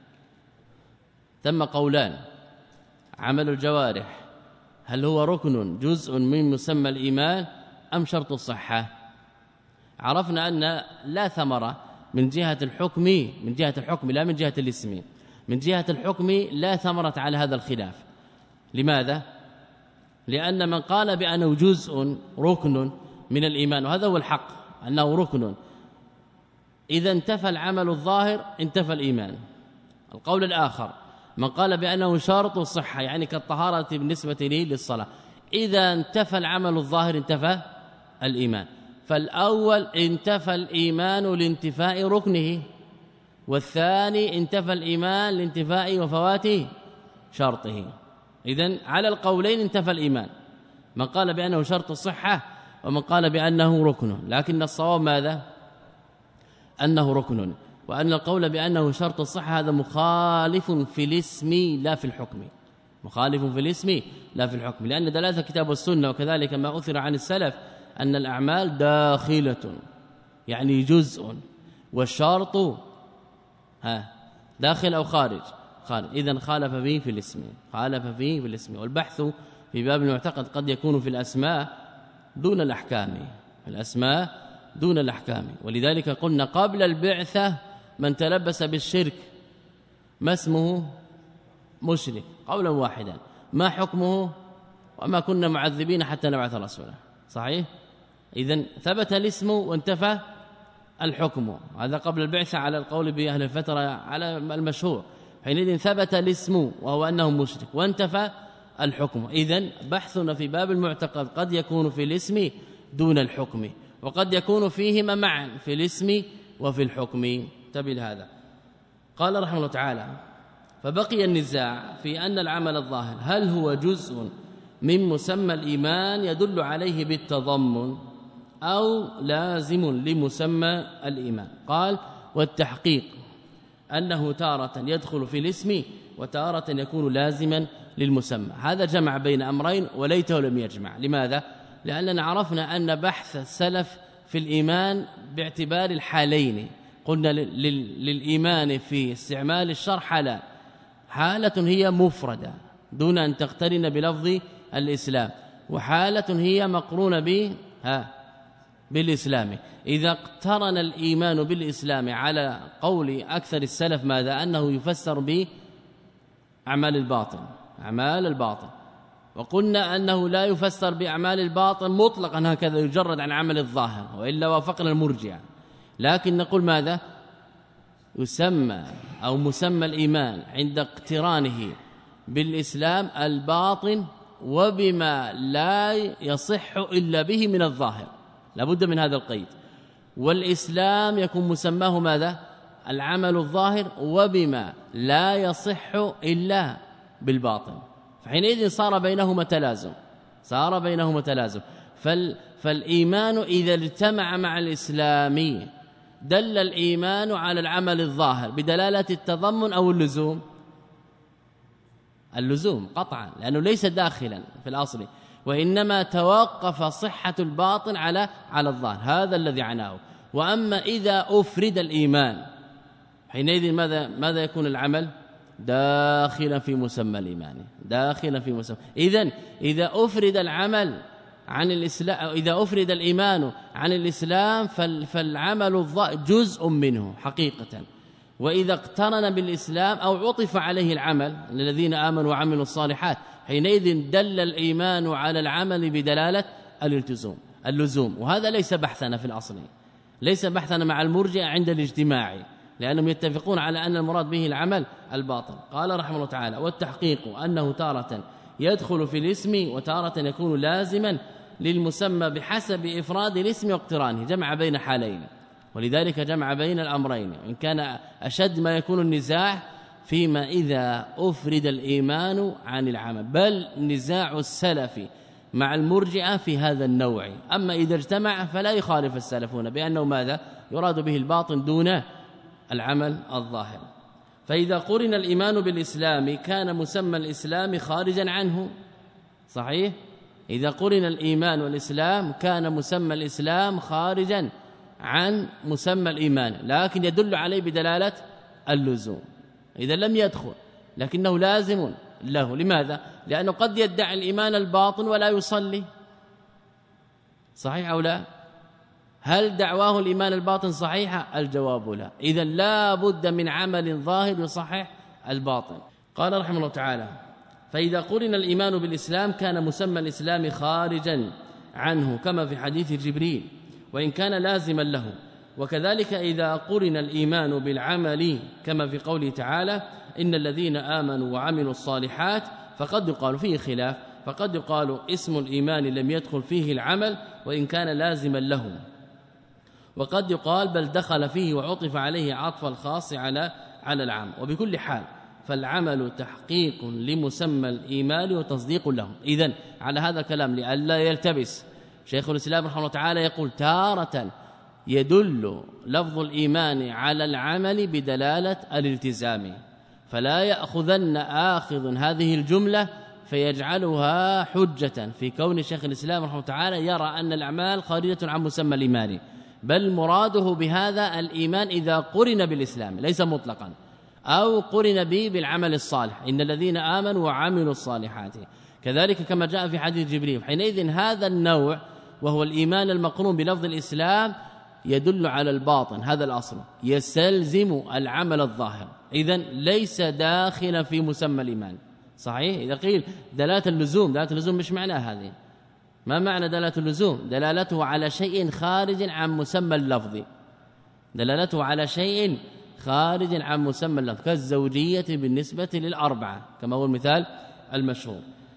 ثم قولان: عمل الجوارح هل هو ركن جزء من مسمى الإيمان أم شرط الصحة؟ عرفنا أن لا ثمرة من جهة الحكم، من جهة الحكم لا من جهة الاسم، من جهة الحكم لا ثمرة على هذا الخلاف. لماذا؟ لأن من قال بأنه جزء ركن من الإيمان، وهذا هو الحق أنه ركن، إذا انتفى العمل الظاهر انتفى الإيمان. القول الآخر من قال بأنه شرط الصحة يعني كالطهارة بالنسبة لي للصلاة، إذا انتفى العمل الظاهر انتفى الإيمان. فالأول انتفى الإيمان لانتفاء ركنه، والثاني انتفى الإيمان لانتفاء وفوات شرطه. إذن على القولين انتفى الإيمان، من قال بأنه شرط الصحة ومن قال بأنه ركن، لكن الصواب ماذا؟ أنه ركن، وأن القول بأنه شرط الصحة هذا مخالف في الاسم لا في الحكم، مخالف في الاسم لا في الحكم، لأن دلالة الكتاب والسنة وكذلك ما أثر عن السلف أن الأعمال داخلة يعني جزء، والشرط ها داخل أو خارج خارج، إذن خالف فيه في الاسم، خالف فيه في الاسم. والبحث في باب المعتقد قد يكون في الأسماء دون الأحكام، الأسماء دون الأحكام. ولذلك قلنا قبل البعثة من تلبس بالشرك ما اسمه؟ مشرك قولا واحدا، ما حكمه؟ وما كنا معذبين حتى نبعث رسولا. صحيح؟ إذن ثبت الاسم وانتفى الحكم، هذا قبل البعثة على القول بأهل الفترة على المشهور. حينئذ ثبت الاسم وهو أنه مشرك وانتفى الحكم. إذن بحثنا في باب المعتقد قد يكون في الاسم دون الحكم، وقد يكون فيهما معا في الاسم وفي الحكم. انتبه هذا. قال رحمه الله تعالى: فبقي النزاع في أن العمل الظاهر هل هو جزء من مسمى الإيمان يدل عليه بالتضمن أو لازم لمسمى الإيمان. قال: والتحقيق أنه تارة يدخل في الاسم وتارة يكون لازما للمسمى. هذا جمع بين أمرين وليته لم يجمع. لماذا؟ لأننا عرفنا أن بحث السلف في الإيمان باعتبار الحالين. قلنا للإيمان في استعمال الشرع حالان: حالة هي مفردة دون أن تقترن بلفظ الإسلام، وحالة هي مقرونة به ها بالإسلام. إذا اقترن الإيمان بالإسلام على قول أكثر السلف ماذا؟ أنه يفسر بأعمال الباطن، أعمال الباطن. وقلنا أنه لا يفسر بأعمال الباطن مطلقا هكذا يجرد عن عمل الظاهر، وإلا وافقنا المرجع. لكن نقول ماذا؟ يسمى أو مسمى الإيمان عند اقترانه بالإسلام الباطن وبما لا يصح إلا به من الظاهر، لابد من هذا القيد. والإسلام يكون مسماه ماذا؟ العمل الظاهر وبما لا يصح إلا بالباطن، فحينئذ صار بينهما تلازم، صار بينهما تلازم. فال فالإيمان إذا اجتمع مع الإسلام دل الإيمان على العمل الظاهر بدلالة التضمن أو اللزوم؟ اللزوم قطعا، لأنه ليس داخلا في الأصل، وإنما توقف صحة الباطن على على الظاهر، هذا الذي عناه. وأما إذا أفرد الإيمان حينئذ ماذا ماذا يكون العمل؟ داخلا في مسمى الإيمان، داخلا في مسمى. إذن إذا أفرد العمل عن الإسلام، إذا أفرد الإيمان عن الإسلام فالعمل الظاهر جزء منه حقيقة، وإذا اقترن بالإسلام أو عطف عليه العمل الذين آمنوا وعملوا الصالحات حينئذ دل الإيمان على العمل بدلالة الالتزام اللزوم. وهذا ليس بحثنا في الأصل، ليس بحثنا مع المرجئة عند الاجتماع، لأنهم يتفقون على أن المراد به العمل الباطن. قال رحمه الله تعالى: والتحقيق أنه تارة يدخل في الاسم وتارة يكون لازما للمسمى بحسب إفراد الاسم واقترانه. جمع بين حالين، ولذلك جمع بين الأمرين، وإن كان أشد ما يكون النزاع فيما إذا أفرد الإيمان عن العمل، بل نزاع السلف مع المرجئة في هذا النوع. أما إذا اجتمع فلا يخالف السلفون بأنه ماذا؟ يراد به الباطن دون العمل الظاهر. فإذا قرن الإيمان بالإسلام كان مسمى الإسلام خارجا عنه. صحيح؟ إذا قرن الإيمان والإسلام كان مسمى الإسلام خارجا عن مسمى الإيمان، لكن يدل عليه بدلالة اللزوم. إذا لم يدخل لكنه لازم له. لماذا؟ لأنه قد يدعي الإيمان الباطن ولا يصلي. صحيح أو لا؟ هل دعواه الإيمان الباطن صحيحة؟ الجواب لا. إذا لا بد من عمل ظاهر يصحح الباطن. قال رحمه الله تعالى: فإذا قرن الإيمان بالإسلام كان مسمى الإسلام خارجا عنه كما في حديث جبريل، وإن كان لازما له. وكذلك إذا قرن الإيمان بالعمل كما في قوله تعالى: إن الذين آمنوا وعملوا الصالحات. فقد يقال فيه خلاف، فقد يقال اسم الإيمان لم يدخل فيه العمل وإن كان لازما له، وقد يقال بل دخل فيه وعطف عليه عطف الخاص على على العام. وبكل حال فالعمل تحقيق لمسمى الإيمان وتصديق له. إذن على هذا الكلام لئلا يلتبس، شيخ الإسلام رحمه الله تعالى يقول: تارة يدل لفظ الإيمان على العمل بدلالة الالتزام، فلا يأخذن آخذ هذه الجملة فيجعلها حجة في كون شيخ الإسلام رحمه الله تعالى يرى أن الأعمال خارجة عن مسمى الإيمان، بل مراده بهذا الإيمان إذا قرن بالإسلام ليس مطلقا، أو قرن به بالعمل الصالح، إن الذين آمنوا وعملوا الصالحات. كذلك كما جاء في حديث جبريل. حينئذ هذا النوع وهو الإيمان المقرون بلفظ الإسلام يدل على الباطن، هذا الأصل، يستلزم العمل الظاهر، إذن ليس داخلا في مسمى الإيمان. صحيح؟ إذا قيل دلالة اللزوم، دلالة اللزوم مش معناها هذه. ما معنى دلالة اللزوم؟ دلالته على شيء خارج عن مسمى اللفظ، دلالته على شيء خارج عن مسمى اللفظ، كالزوجية بالنسبة للأربعة كما هو المثال المشهور.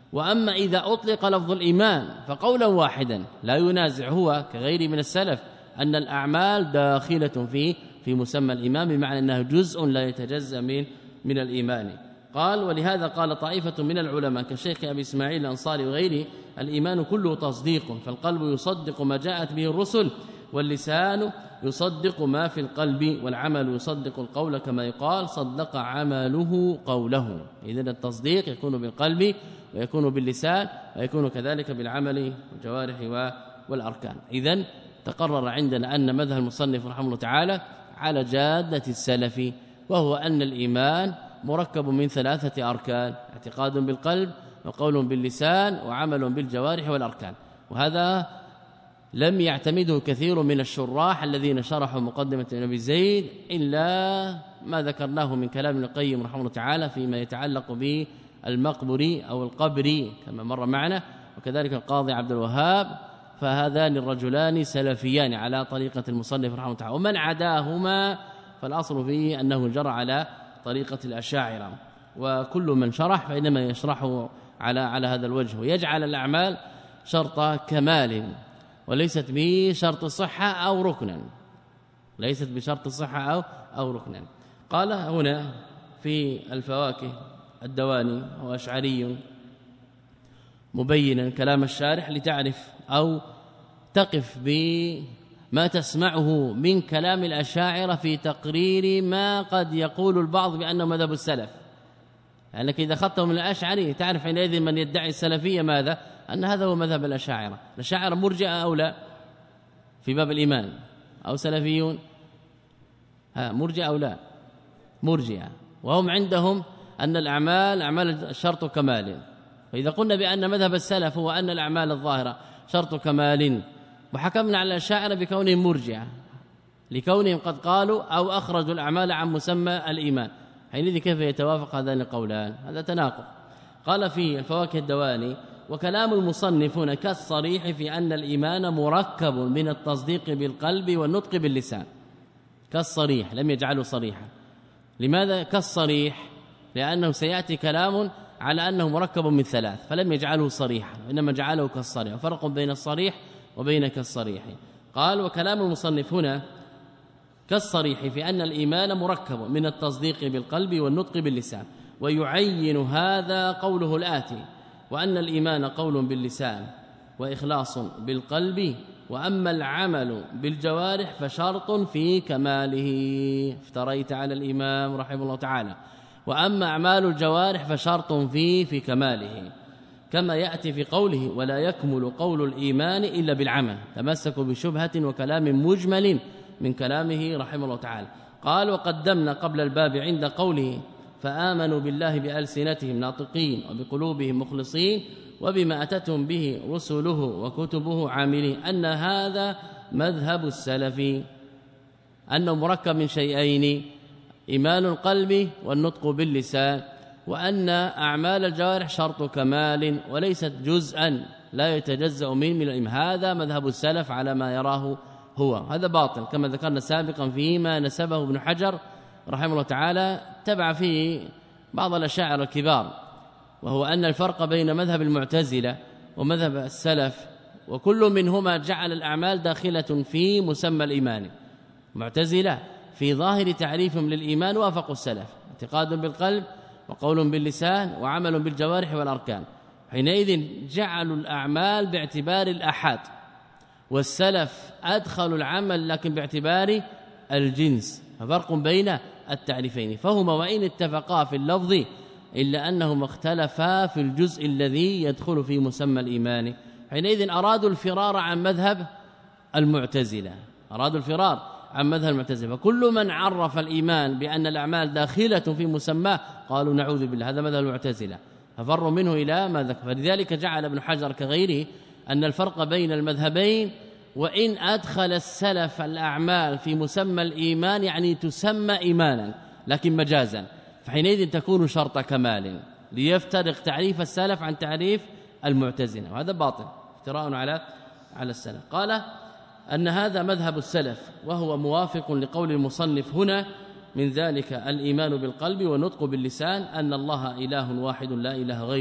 وأما إذا أطلق لفظ الإيمان فقولا واحدا لا ينازع هو كغيره من السلف أن الأعمال داخلة فيه في مسمى الإيمان، بمعنى أنه جزء لا يتجزأ من من الإيمان. قال ولهذا قال طائفة من العلماء كالشيخ أبي إسماعيل الأنصاري وغيره الإيمان كله تصديق، فالقلب يصدق ما جاءت به الرسل، واللسان يصدق ما في القلب، والعمل يصدق القول كما يقال صدق عمله قوله. إذن التصديق يكون بالقلب ويكون باللسان ويكون كذلك بالعمل والجوارح والأركان. إذن تقرر عندنا أن مذهب المصنف رحمه الله تعالى على جادة السلف، وهو أن الإيمان مركب من ثلاثة أركان: اعتقاد بالقلب وقول باللسان وعمل بالجوارح والأركان. وهذا لم يعتمده كثير من الشراح الذين شرحوا مقدمة ابن زيد إلا ما ذكرناه من كلام ابن القيم رحمه الله تعالى فيما يتعلق بالمقبري أو القبري كما مر معنا، وكذلك القاضي عبد الوهاب، فهذان الرجلان سلفيان على طريقة المصنف رحمه الله تعالى. ومن عداهما فالأصل فيه أنه جرى على طريقة الأشاعرة، وكل من شرح فإنما يشرحه على على هذا الوجه، ويجعل الأعمال شرط كمال وليست بشرط صحة أو ركنا، ليست بشرط صحة أو أو ركنا. قال هنا في الفواكه الدواني وأشعري مبينا كلام الشارح لتعرف أو تقف بما تسمعه من كلام الأشاعرة في تقرير ما قد يقول البعض بأنه مذهب السلف. لأنك إذا أخذته من الأشعري تعرف حينئذ من يدعي السلفية ماذا؟ أن هذا هو مذهب الأشاعرة. الأشاعرة مرجئة أو لا في باب الإيمان، أو سلفيون؟ ها مرجئة أو لا؟ مرجئة. وهم عندهم أن الأعمال أعمال شرط كمال. فإذا قلنا بأن مذهب السلف هو أن الأعمال الظاهرة شرط كمال، وحكمنا على الأشاعرة بكونهم مرجئة لكونهم قد قالوا أو أخرجوا الأعمال عن مسمى الإيمان، حينئذ كيف يتوافق هذان القولان؟ هذا تناقض. قال في الفواكه الدواني وكلام المصنف هنا كالصريح في أن الإيمان مركب من التصديق بالقلب والنطق باللسان. كالصريح، لم يجعله صريحا. لماذا كالصريح؟ لأنه سيأتي كلام على أنه مركب من ثلاث، فلم يجعله صريحا إنما جعله كالصريح، فرق بين الصريح وبين كالصريح. قال وكلام المصنف هنا كالصريح في أن الإيمان مركب من التصديق بالقلب والنطق باللسان، ويعين هذا قوله الآتي: وأن الإيمان قول باللسان وإخلاص بالقلب، وأما العمل بالجوارح فشرط في كماله. افتريت على الإمام رحمه الله تعالى. وأما أعمال الجوارح فشرط فيه في كماله، كما يأتي في قوله: ولا يكمل قول الإيمان إلا بالعمل. تمسكوا بشبهة وكلام مجمل من كلامه رحمه الله تعالى. قال وقدمنا قبل الباب عند قوله: فآمنوا بالله بألسنتهم ناطقين وبقلوبهم مخلصين وبما أتتهم به رسله وكتبه عاملين، أن هذا مذهب السلف، أنه مركب من شيئين: إيمان القلب والنطق باللسان، وأن أعمال الجوارح شرط كمال وليست جزءا لا يتجزأ من من الإيمان. هذا مذهب السلف على ما يراه هو. هذا باطل كما ذكرنا سابقا فيما نسبه ابن حجر رحمه الله تعالى، تبع فيه بعض الأشاعرة الكبار، وهو أن الفرق بين مذهب المعتزلة ومذهب السلف وكل منهما جعل الأعمال داخلة في مسمى الإيمان. معتزلة في ظاهر تعريفهم للإيمان وافقوا السلف: اعتقاد بالقلب وقول باللسان وعمل بالجوارح والأركان. حينئذ جعلوا الأعمال باعتبار الأحاد، والسلف أدخلوا العمل لكن باعتبار الجنس، ففرق بين التعريفين. فهما وإن اتفقا في اللفظ إلا أنهما اختلفا في الجزء الذي يدخل في مسمى الإيمان. حينئذ أرادوا الفرار عن مذهب المعتزلة، أرادوا الفرار عن مذهب المعتزلة. فكل من عرف الإيمان بأن الأعمال داخلة في مسماه قالوا نعوذ بالله، هذا مذهب المعتزلة، ففروا منه إلى ما ذكر. فلذلك جعل ابن حجر كغيره أن الفرق بين المذهبين: وإن أدخل السلف الأعمال في مسمى الإيمان يعني تسمى إيمانا لكن مجازا، فحينئذ تكون شرط كمال، ليفترق تعريف السلف عن تعريف المعتزلة، وهذا باطل افتراء على على السلف. قال أن هذا مذهب السلف وهو موافق لقول المصنف هنا: من ذلك الإيمان بالقلب والنطق باللسان، أن الله إله واحد لا إله غيره،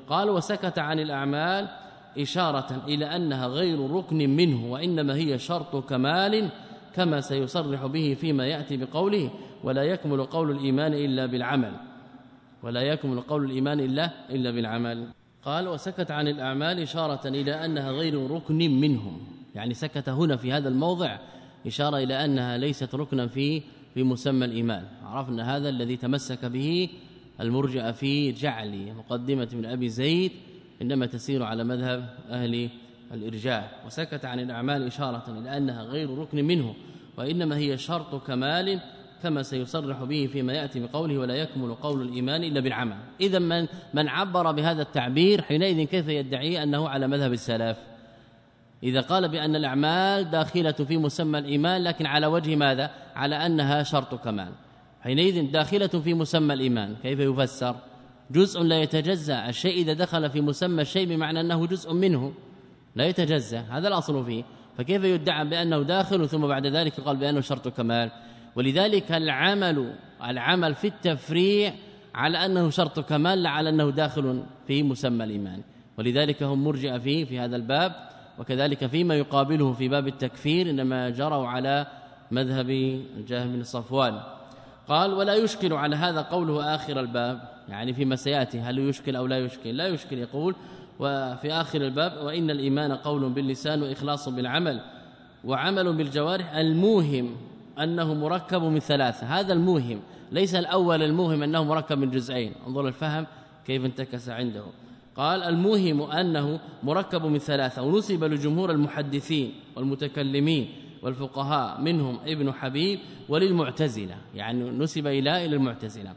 قال وسكت عن الأعمال إشارة إلى أنها غير ركن منه وإنما هي شرط كمال كما سيصرح به فيما يأتي بقوله ولا يكمل قول الإيمان إلا بالعمل ولا يكمل قول الإيمان إلا إلا بالعمل. قال وسكت عن الأعمال إشارة إلى أنها غير ركن منهم، يعني سكت هنا في هذا الموضع إشارة إلى أنها ليست ركنا في في مسمى الإيمان. عرفنا هذا الذي تمسك به المرجئة في جعل مقدمة من أبي زيد إنما تسير على مذهب أهل الإرجاء. وسكت عن الأعمال إشارة إلى أنها غير ركن منه وإنما هي شرط كمال كما سيصرح به فيما يأتي بقوله ولا يكمل قول الإيمان إلا بالعمل. إذا من من عبر بهذا التعبير حينئذ كيف يدعي أنه على مذهب السلف؟ إذا قال بأن الأعمال داخلة في مسمى الإيمان لكن على وجه ماذا؟ على أنها شرط كمال، حينئذ داخلة في مسمى الإيمان كيف يفسر؟ جزء لا يتجزأ، الشيء إذا دخل في مسمى الشيء بمعنى أنه جزء منه لا يتجزأ، هذا الأصل فيه، فكيف يدعى بأنه داخل ثم بعد ذلك قال بأنه شرط كمال؟ ولذلك العمل العمل في التفريع على أنه شرط كمال لا على أنه داخل في مسمى الإيمان، ولذلك هم مرجئة فيه في هذا الباب، وكذلك فيما يقابله في باب التكفير إنما جروا على مذهب جهم بن صفوان. قال ولا يشكل على هذا قوله آخر الباب، يعني فيما سيأتي هل يشكل أو لا يشكل؟ لا يشكل. يقول وفي آخر الباب وإن الإيمان قول باللسان وإخلاص بالعمل وعمل بالجوارح، الموهم أنه مركب من ثلاثة، هذا الموهم ليس الأول الموهم أنه مركب من جزئين، انظر الفهم كيف انتكس عنده. قال الموهم أنه مركب من ثلاثة، ونسب لجمهور المحدثين والمتكلمين والفقهاء منهم ابن حبيب وللمعتزلة، يعني نسب إلى إلى المعتزلة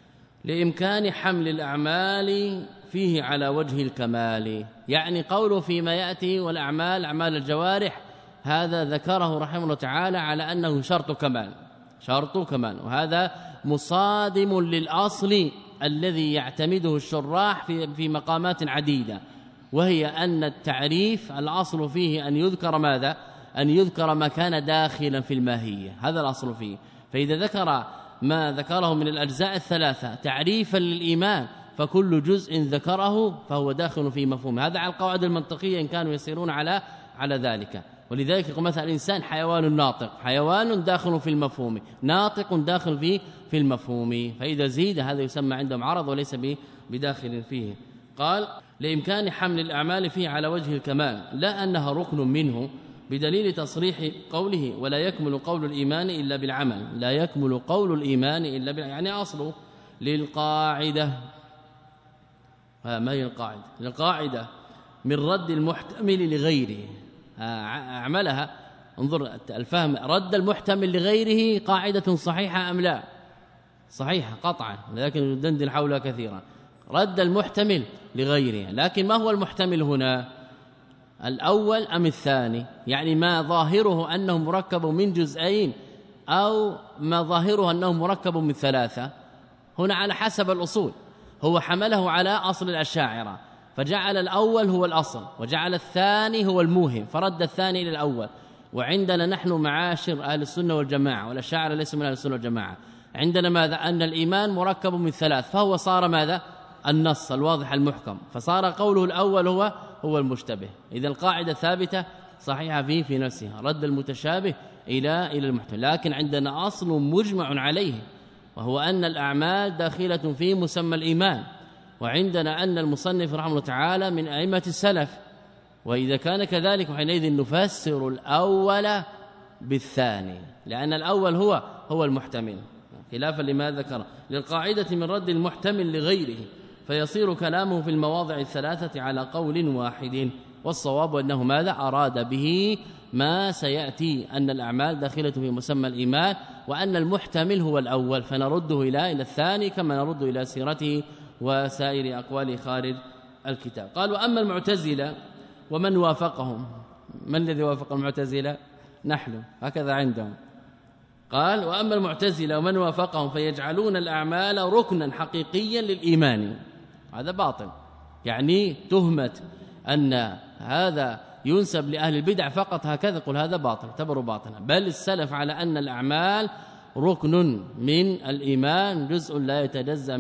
لإمكان حمل الأعمال فيه على وجه الكمال، يعني قوله فيما يأتي والأعمال أعمال الجوارح هذا ذكره رحمه الله تعالى على أنه شرط كمال شرط كمال وهذا مصادم للأصل الذي يعتمده الشراح في في مقامات عديدة، وهي أن التعريف الأصل فيه أن يذكر ماذا؟ أن يذكر ما كان داخلا في الماهية، هذا الأصل فيه. فإذا ذكر ما ذكره من الأجزاء الثلاثة تعريفا للإيمان فكل جزء ذكره فهو داخل في مفهوم، هذا على القواعد المنطقية إن كانوا يسيرون على على ذلك. ولذلك يقول مثلا الإنسان حيوان ناطق، حيوان داخل في المفهوم، ناطق داخل في في المفهوم، فإذا زيد هذا يسمى عندهم عرض وليس بداخل فيه. قال لإمكان حمل الأعمال فيه على وجه الكمال لا أنها ركن منه، بدليل تصريح قوله ولا يكمل قول الإيمان إلا بالعمل، لا يكمل قول الإيمان إلا بالعمل، يعني أصله للقاعدة. ما هي القاعدة؟ القاعدة من رد المحتمل لغيره، أعملها انظر الفهم، رد المحتمل لغيره قاعدة صحيحة أم لا؟ صحيحة قطعا، لكن ندندن حولها كثيرا. رد المحتمل لغيره، لكن ما هو المحتمل هنا؟ الأول أم الثاني؟ يعني ما ظاهره أنه مركب من جزئين أو ما ظاهره أنه مركب من ثلاثة؟ هنا على حسب الأصول، هو حمله على أصل الأشاعرة فجعل الأول هو الأصل وجعل الثاني هو الموهم فرد الثاني إلى الأول. وعندنا نحن معاشر أهل السنة والجماعة والأشاعرة ليسوا من أهل السنة والجماعة، عندنا ماذا؟ أن الإيمان مركب من ثلاث، فهو صار ماذا؟ النص الواضح المحكم، فصار قوله الأول هو هو المشتبه. إذا القاعدة ثابتة صحيحة فيه في نفسها، رد المتشابه إلى إلى المحتمل. لكن عندنا أصل مجمع عليه وهو أن الأعمال داخلة في مسمى الإيمان، وعندنا أن المصنف رحمه الله تعالى من أئمة السلف، وإذا كان كذلك حينئذ نفسر الأول بالثاني، لأن الأول هو هو المحتمل خلافا لما ذكر للقاعدة من رد المحتمل لغيره، فيصير كلامه في المواضع الثلاثة على قول واحد. والصواب أنه ماذا؟ أراد به ما سيأتي أن الأعمال داخلة في مسمى الإيمان، وأن المحتمل هو الأول، فنرده إلى إلى الثاني كما نرد إلى سيرته وسائر أقوال خارج الكتاب. قال وأما المعتزلة ومن وافقهم، من الذي وافق المعتزلة؟ نحن، هكذا عندهم. قال وأما المعتزلة ومن وافقهم فيجعلون الأعمال ركنا حقيقيا للإيمان، هذا باطل، يعني تهمة أن هذا ينسب لأهل البدع فقط هكذا، قل هذا باطل، اعتبروا باطلا. بل السلف على أن الأعمال ركن من الإيمان، جزء لا يتجزأ من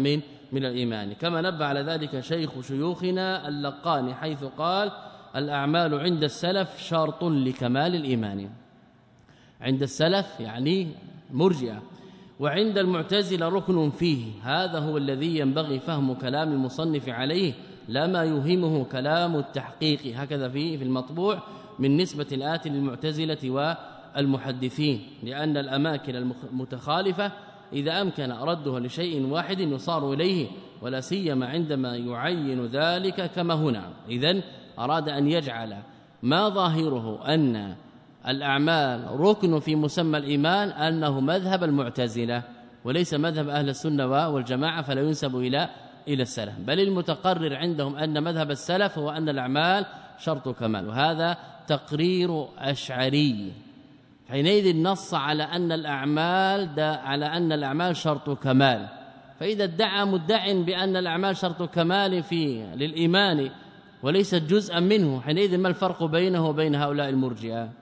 من الإيمان. كما نبه على ذلك شيخ شيوخنا اللقاني حيث قال الأعمال عند السلف شرط لكمال الإيمان. عند السلف يعني مرجئة، وعند المعتزلة ركن فيه. هذا هو الذي ينبغي فهم كلام المصنف عليه، لا ما يوهمه كلام التحقيق. هكذا في في المطبوع من نسبة الآتي للمعتزلة والمحدثين، لأن الأماكن المتخالفة إذا أمكن ردها لشيء واحد يصار إليه، ولا سيما عندما يعين ذلك كما هنا. إذن أراد أن يجعل ما ظاهره أن الأعمال ركن في مسمى الإيمان أنه مذهب المعتزلة وليس مذهب أهل السنة والجماعة، فلا ينسب إلى إلى السلف، بل المتقرر عندهم أن مذهب السلف هو أن الأعمال شرط كمال، وهذا تقرير أشعري. حينئذ نص على أن الأعمال دا على أن الأعمال شرط كمال. فإذا ادعى مدع بأن الأعمال شرط كمال في للإيمان وليست جزءا منه، حينئذ ما الفرق بينه وبين هؤلاء المرجئة؟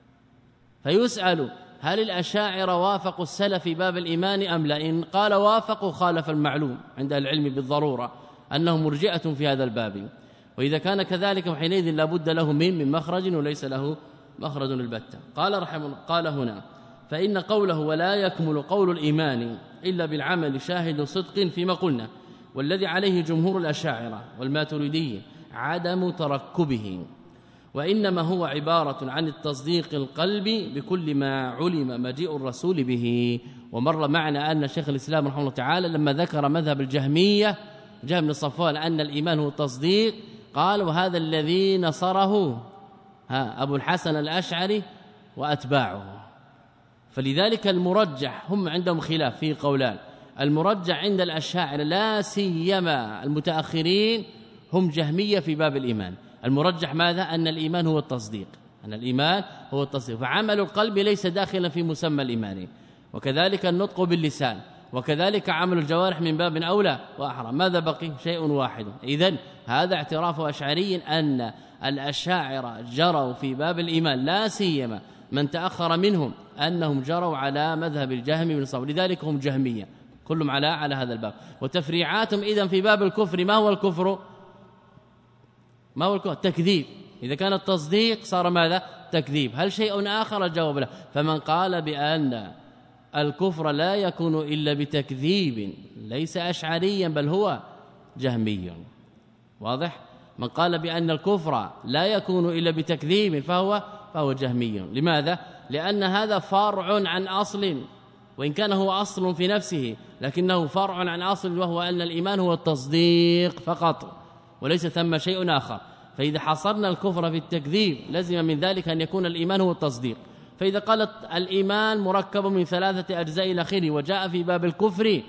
فيسأل هل الأشاعرة وافقوا السلف في باب الإيمان أم لا؟ إن قال وافقوا خالف المعلوم عند العلم بالضرورة أنهم مرجئة في هذا الباب، وإذا كان كذلك حينئذ لا بد له من من مخرج وليس له مخرج البتة. قال رحمه قال هنا فإن قوله ولا يكمل قول الإيمان إلا بالعمل شاهد صدق فيما قلنا، والذي عليه جمهور الأشاعرة والماتريدية عدم تركبه، وإنما هو عبارة عن التصديق القلبي بكل ما علم مجيء الرسول به. ومر معنا أن شيخ الإسلام رحمه الله تعالى لما ذكر مذهب الجهمية جهم بن صفوان أن الإيمان هو التصديق، قال وهذا الذي نصره ها أبو الحسن الأشعري وأتباعه. فلذلك المرجح هم عندهم خلاف في قولان، المرجح عند الأشاعرة لا سيما المتأخرين هم جهمية في باب الإيمان. المرجح ماذا؟ أن الإيمان هو التصديق، أن الإيمان هو التصديق، فعمل القلب ليس داخلا في مسمى الإيمان، وكذلك النطق باللسان، وكذلك عمل الجوارح من باب أولى وأحرى. ماذا بقي؟ شيء واحد. إذن هذا اعتراف أشعري أن الأشاعرة جروا في باب الإيمان لا سيما من تأخر منهم أنهم جروا على مذهب الجهم بن صفوان، لذلك هم جهمية كلهم على على هذا الباب. وتفريعاتهم إذن في باب الكفر، ما هو الكفر؟ ما هو الكفر؟ تكذيب. إذا كان التصديق صار ماذا؟ تكذيب. هل شيء آخر؟ الجواب لا. فمن قال بأن الكفر لا يكون إلا بتكذيب ليس أشعريا بل هو جهمي. واضح؟ من قال بأن الكفر لا يكون إلا بتكذيب فهو فهو جهمي. لماذا؟ لأن هذا فرع عن أصل، وإن كان هو أصل في نفسه لكنه فرع عن أصل، وهو أن الإيمان هو التصديق فقط وليس ثم شيء آخر. فإذا حصرنا الكفر في التكذيب لازم من ذلك أن يكون الإيمان هو التصديق. فإذا قالت الإيمان مركب من ثلاثة أجزاء إلى آخره وجاء في باب الكفر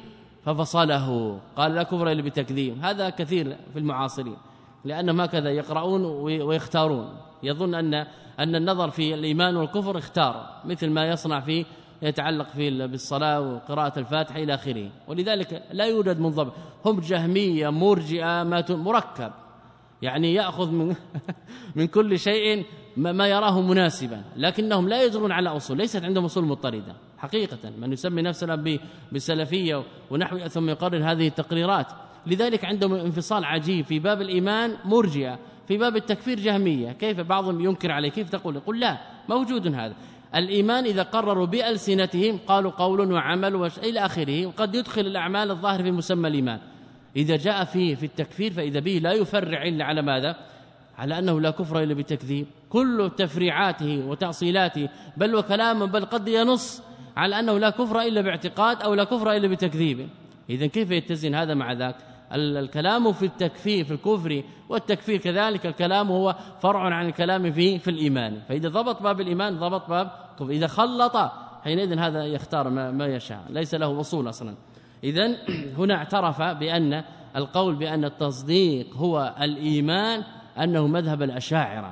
ففصله قال لا كفر إلا بتكذيب، هذا كثير في المعاصرين لأنهم هكذا يقرؤون ويختارون، يظن أن أن النظر في الإيمان والكفر اختار، مثل ما يصنع في يتعلق في بالصلاة وقراءة الفاتحة إلى آخره. ولذلك لا يوجد منضبط، هم جهمية مرجئة مركب، يعني يأخذ من من كل شيء ما يراه مناسبا، لكنهم لا يجرون على أصول، ليست عندهم أصول مضطردة حقيقة. من يسمي نفسه بالسلفية ونحو ثم يقرر هذه التقريرات، لذلك عندهم انفصال عجيب في باب الإيمان مرجئة، في باب التكفير جهمية. كيف بعضهم ينكر عليه؟ كيف تقول؟ يقول لا موجود هذا الإيمان إذا قرروا بألسنتهم قالوا قول وعمل وش... إلى آخره، وقد يدخل الأعمال الظاهر في مسمى الإيمان. إذا جاء فيه في التكفير فإذا به لا يفرع إلا على ماذا؟ على أنه لا كفر إلا بتكذيب، كل تفريعاته وتأصيلاته بل وكلامه بل قد ينص على أنه لا كفر إلا باعتقاد أو لا كفر إلا بتكذيب. إذن كيف يتزن هذا مع ذاك؟ الكلام في التكفير في الكفر والتكفير كذلك الكلام هو فرع عن الكلام في في الإيمان. فإذا ضبط باب الإيمان ضبط باب كفر، إذا خلط حينئذ هذا يختار ما, ما يشاء، ليس له وصول أصلا. إذن هنا اعترف بأن القول بأن التصديق هو الإيمان أنه مذهب الأشاعرة،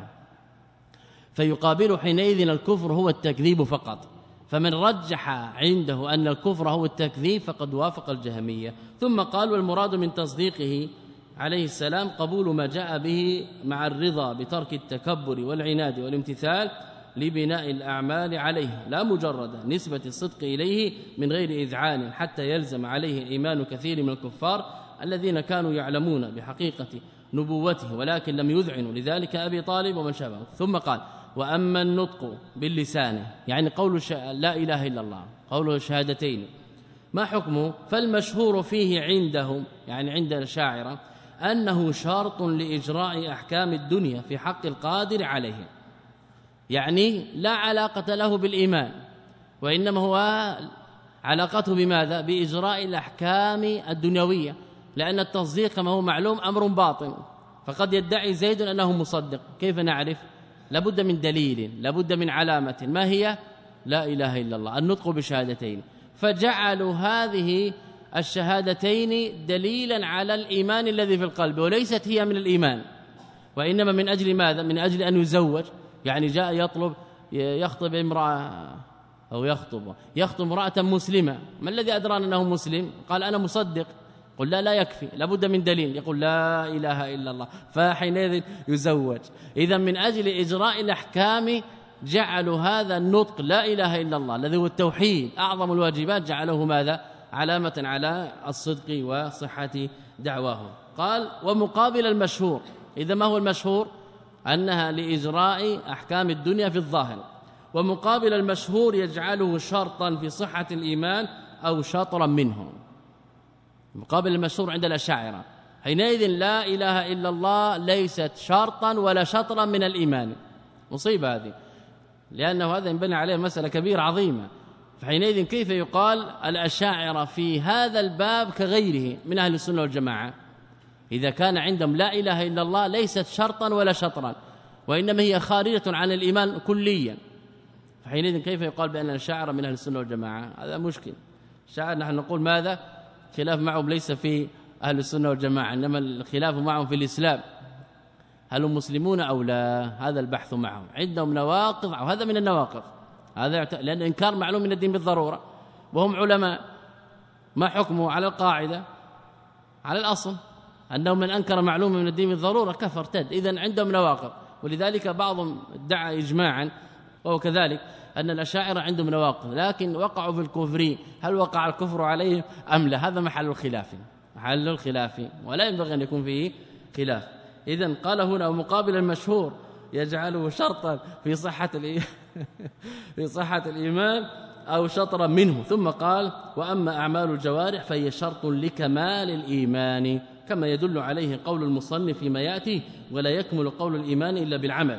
فيقابل حينئذ الكفر هو التكذيب فقط. فمن رجح عنده أن الكفر هو التكذيب فقد وافق الجهمية. ثم قال والمراد من تصديقه عليه السلام قبول ما جاء به مع الرضا بترك التكبر والعناد والامتثال لبناء الأعمال عليه، لا مجرد نسبة الصدق إليه من غير إذعان حتى يلزم عليه إيمان كثير من الكفار الذين كانوا يعلمون بحقيقة نبوته ولكن لم يذعنوا لذلك أبي طالب ومن شابه. ثم قال وأما النطق باللسان يعني قول لا إله إلا الله قول الشهادتين ما حكمه؟ فالمشهور فيه عندهم يعني عند الشاعرة أنه شرط لإجراء أحكام الدنيا في حق القادر عليه، يعني لا علاقة له بالإيمان وإنما هو علاقته بماذا؟ بإجراء الأحكام الدنيوية، لأن التصديق كما هو معلوم أمر باطن، فقد يدعي زيد أنه مصدق، كيف نعرف؟ لابد من دليل، لابد من علامة، ما هي؟ لا إله إلا الله، النطق بشهادتين، فجعلوا هذه الشهادتين دليلا على الإيمان الذي في القلب، وليست هي من الإيمان، وإنما من أجل ماذا؟ من أجل أن يزوج، يعني جاء يطلب يخطب امرأة أو يخطب يخطب امرأة مسلمة، ما الذي أدرانا أنه مسلم؟ قال أنا مصدق، قل لا لا يكفي، لابد من دليل، يقول لا إله إلا الله، فحينئذ يزوج. إذا من أجل إجراء الأحكام جعلوا هذا النطق لا إله إلا الله الذي هو التوحيد أعظم الواجبات، جعله ماذا؟ علامة على الصدق وصحة دعواه. قال ومقابل المشهور، إذا ما هو المشهور؟ أنها لإجراء أحكام الدنيا في الظاهر، ومقابل المشهور يجعله شرطا في صحة الإيمان أو شطرا منه. مقابل المشهور عند الأشاعرة حينئذ لا إله إلا الله ليست شرطا ولا شطرا من الإيمان، مصيبة هذه، لأنه هذا ينبني عليه مسألة كبيرة عظيمة. فحينئذ كيف يقال الأشاعرة في هذا الباب كغيره من أهل السنة والجماعة؟ إذا كان عندهم لا إله إلا الله ليست شرطا ولا شطرا وإنما هي خارجة عن الإيمان كليا، فحينئذ كيف يقال بأن الأشاعرة من أهل السنة والجماعة؟ هذا مشكل. الشاعر نحن نقول ماذا؟ خلاف معهم ليس في أهل السنة والجماعة، إنما الخلاف معهم في الإسلام، هل هم مسلمون أو لا؟ هذا البحث معهم، عندهم نواقض أو هذا من النواقض، هذا يعت... لأن إنكار معلوم من الدين بالضرورة، وهم علماء، ما حكمه على القاعدة؟ على الأصل أنه من أنكر معلوم من الدين بالضرورة كفر تد، إذن عندهم نواقض. ولذلك بعضهم ادعى إجماعا وهو كذلك أن الأشاعرة عندهم نواقض، لكن وقعوا في الكفر، هل وقع الكفر عليهم أم لا؟ هذا محل الخلاف، محل الخلاف ولا ينبغي أن يكون فيه خلاف. إذن قال هنا ومقابل المشهور يجعله شرطا في صحة في صحة الإيمان أو شطرا منه. ثم قال وأما أعمال الجوارح فهي شرط لكمال الإيمان، كما يدل عليه قول المصنف فيما يأتي ولا يكمل قول الإيمان إلا بالعمل.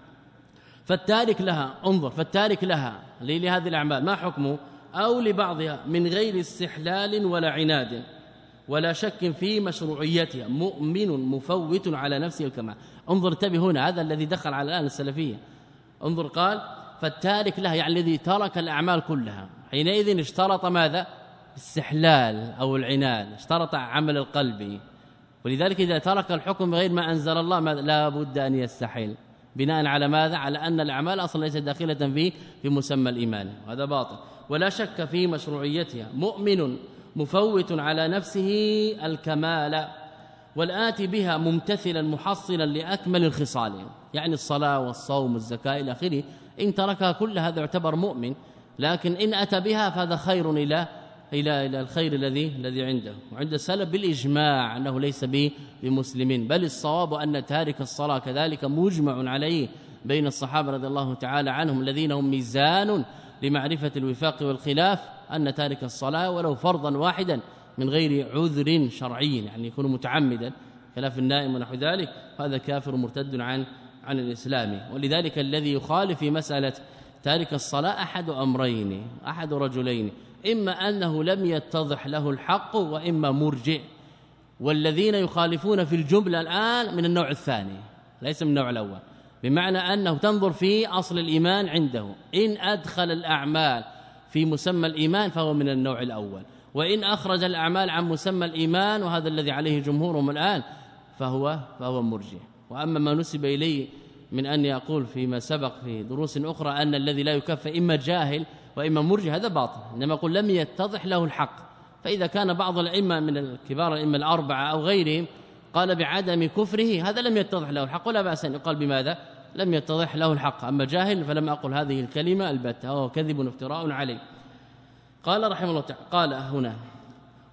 فالتارك لها، انظر، فالتارك لها لهذه الأعمال ما حكمه؟ أو لبعضها من غير استحلال ولا عناد ولا شك في مشروعيتها، مؤمن مفوت على نفسه الكمال. انظر انتبه هنا، هذا الذي دخل على الآن السلفية. انظر قال فالتارك لها يعني الذي ترك الأعمال كلها، حينئذ اشترط ماذا؟ استحلال أو العناد، اشترط عمل القلب. ولذلك إذا ترك الحكم غير ما أنزل الله لا بد أن يستحيل، بناء على ماذا؟ على أن الأعمال أصلا ليست داخلة فيه في مسمى الإيمان، وهذا باطل. ولا شك في مشروعيتها، مؤمن مفوت على نفسه الكمال والآتي بها ممتثلا محصلا لأكمل الخصال، يعني الصلاة والصوم والزكاة إلى آخره، إن تركها كل هذا يعتبر مؤمن، لكن إن أتى بها فهذا خير إلى إلى إلى الخير الذي الذي عنده. وعند السلف بالإجماع أنه ليس بمسلمين، بل الصواب أن تارك الصلاة كذلك مجمع عليه بين الصحابة رضي الله تعالى عنهم الذين هم ميزان لمعرفة الوفاق والخلاف، أن تارك الصلاة ولو فرضا واحدا من غير عذر شرعي، يعني يكون متعمدا خلاف النائم ونحو ذلك، هذا كافر مرتد عن عن الإسلام. ولذلك الذي يخالف في مسألة تارك الصلاة أحد أمرين، أحد رجلين، إما أنه لم يتضح له الحق وإما مرجئ. والذين يخالفون في الجملة الآن من النوع الثاني ليس من النوع الأول، بمعنى أنه تنظر في أصل الإيمان عنده، إن أدخل الأعمال في مسمى الإيمان فهو من النوع الأول، وإن أخرج الأعمال عن مسمى الإيمان وهذا الذي عليه جمهورهم الآن فهو فهو مرجئ. وأما ما نسب إليه من أن يقول فيما سبق في دروس أخرى أن الذي لا يكفى إما جاهل وإما مرجئ، هذا باطل، إنما يقول لم يتضح له الحق. فإذا كان بعض الأئمة من الكبار الأئمة الأربعة أو غيرهم قال بعدم كفره، هذا لم يتضح له الحق، ولا بأس أن يقال بماذا؟ لم يتضح له الحق. أما جاهل فلم أقل هذه الكلمة البتة، وهو كذب وافتراء عليه. قال رحمه الله تعالى، قال هنا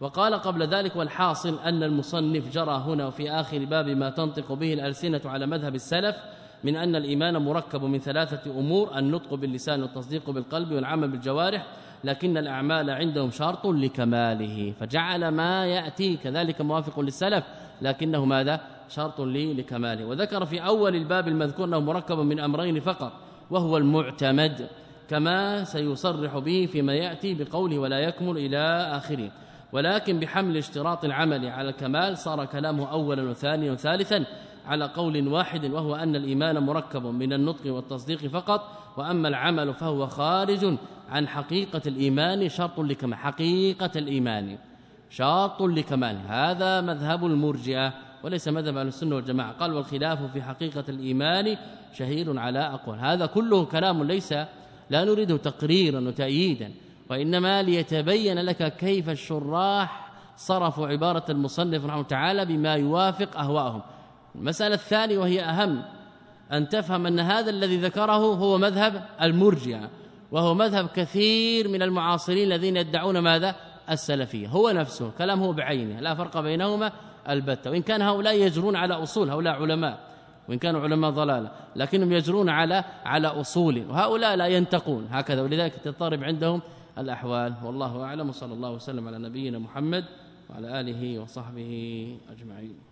وقال قبل ذلك والحاصل أن المصنف جرى هنا وفي آخر باب ما تنطق به الألسنة على مذهب السلف من أن الإيمان مركب من ثلاثة أمور: النطق باللسان والتصديق بالقلب والعمل بالجوارح، لكن الأعمال عندهم شرط لكماله، فجعل ما يأتي كذلك موافق للسلف لكنه ماذا؟ شرط لي لكماله. وذكر في أول الباب المذكور أنه مركب من أمرين فقط وهو المعتمد، كما سيصرح به فيما يأتي بقوله ولا يكمل إلى آخره. ولكن بحمل اشتراط العمل على الكمال صار كلامه أولا وثانيا وثالثا على قول واحد، وهو أن الإيمان مركب من النطق والتصديق فقط، وأما العمل فهو خارج عن حقيقة الإيمان شرط لكمال. حقيقة الإيمان شرط لكمال، هذا مذهب المرجئة وليس مذهب أهل السنة والجماعة. قال والخلاف في حقيقة الإيمان شهير على أقوال. هذا كله كلام ليس لا نريد تقريرا وتأييدا، وإنما ليتبين لك كيف الشراح صرفوا عبارة المصنف رحمه تعالى بما يوافق أهواءهم. المسألة الثانية وهي أهم أن تفهم أن هذا الذي ذكره هو مذهب المرجئة، وهو مذهب كثير من المعاصرين الذين يدعون ماذا؟ السلفية. هو نفسه كلامه بعينه، لا فرق بينهما البتة، وإن كان هؤلاء يجرون على أصول، هؤلاء علماء وإن كانوا علماء ضلالة لكنهم يجرون على على أصول، وهؤلاء لا ينتقون هكذا، ولذلك تضطرب عندهم الأحوال. والله أعلم، وصلى الله وسلم على نبينا محمد وعلى آله وصحبه أجمعين.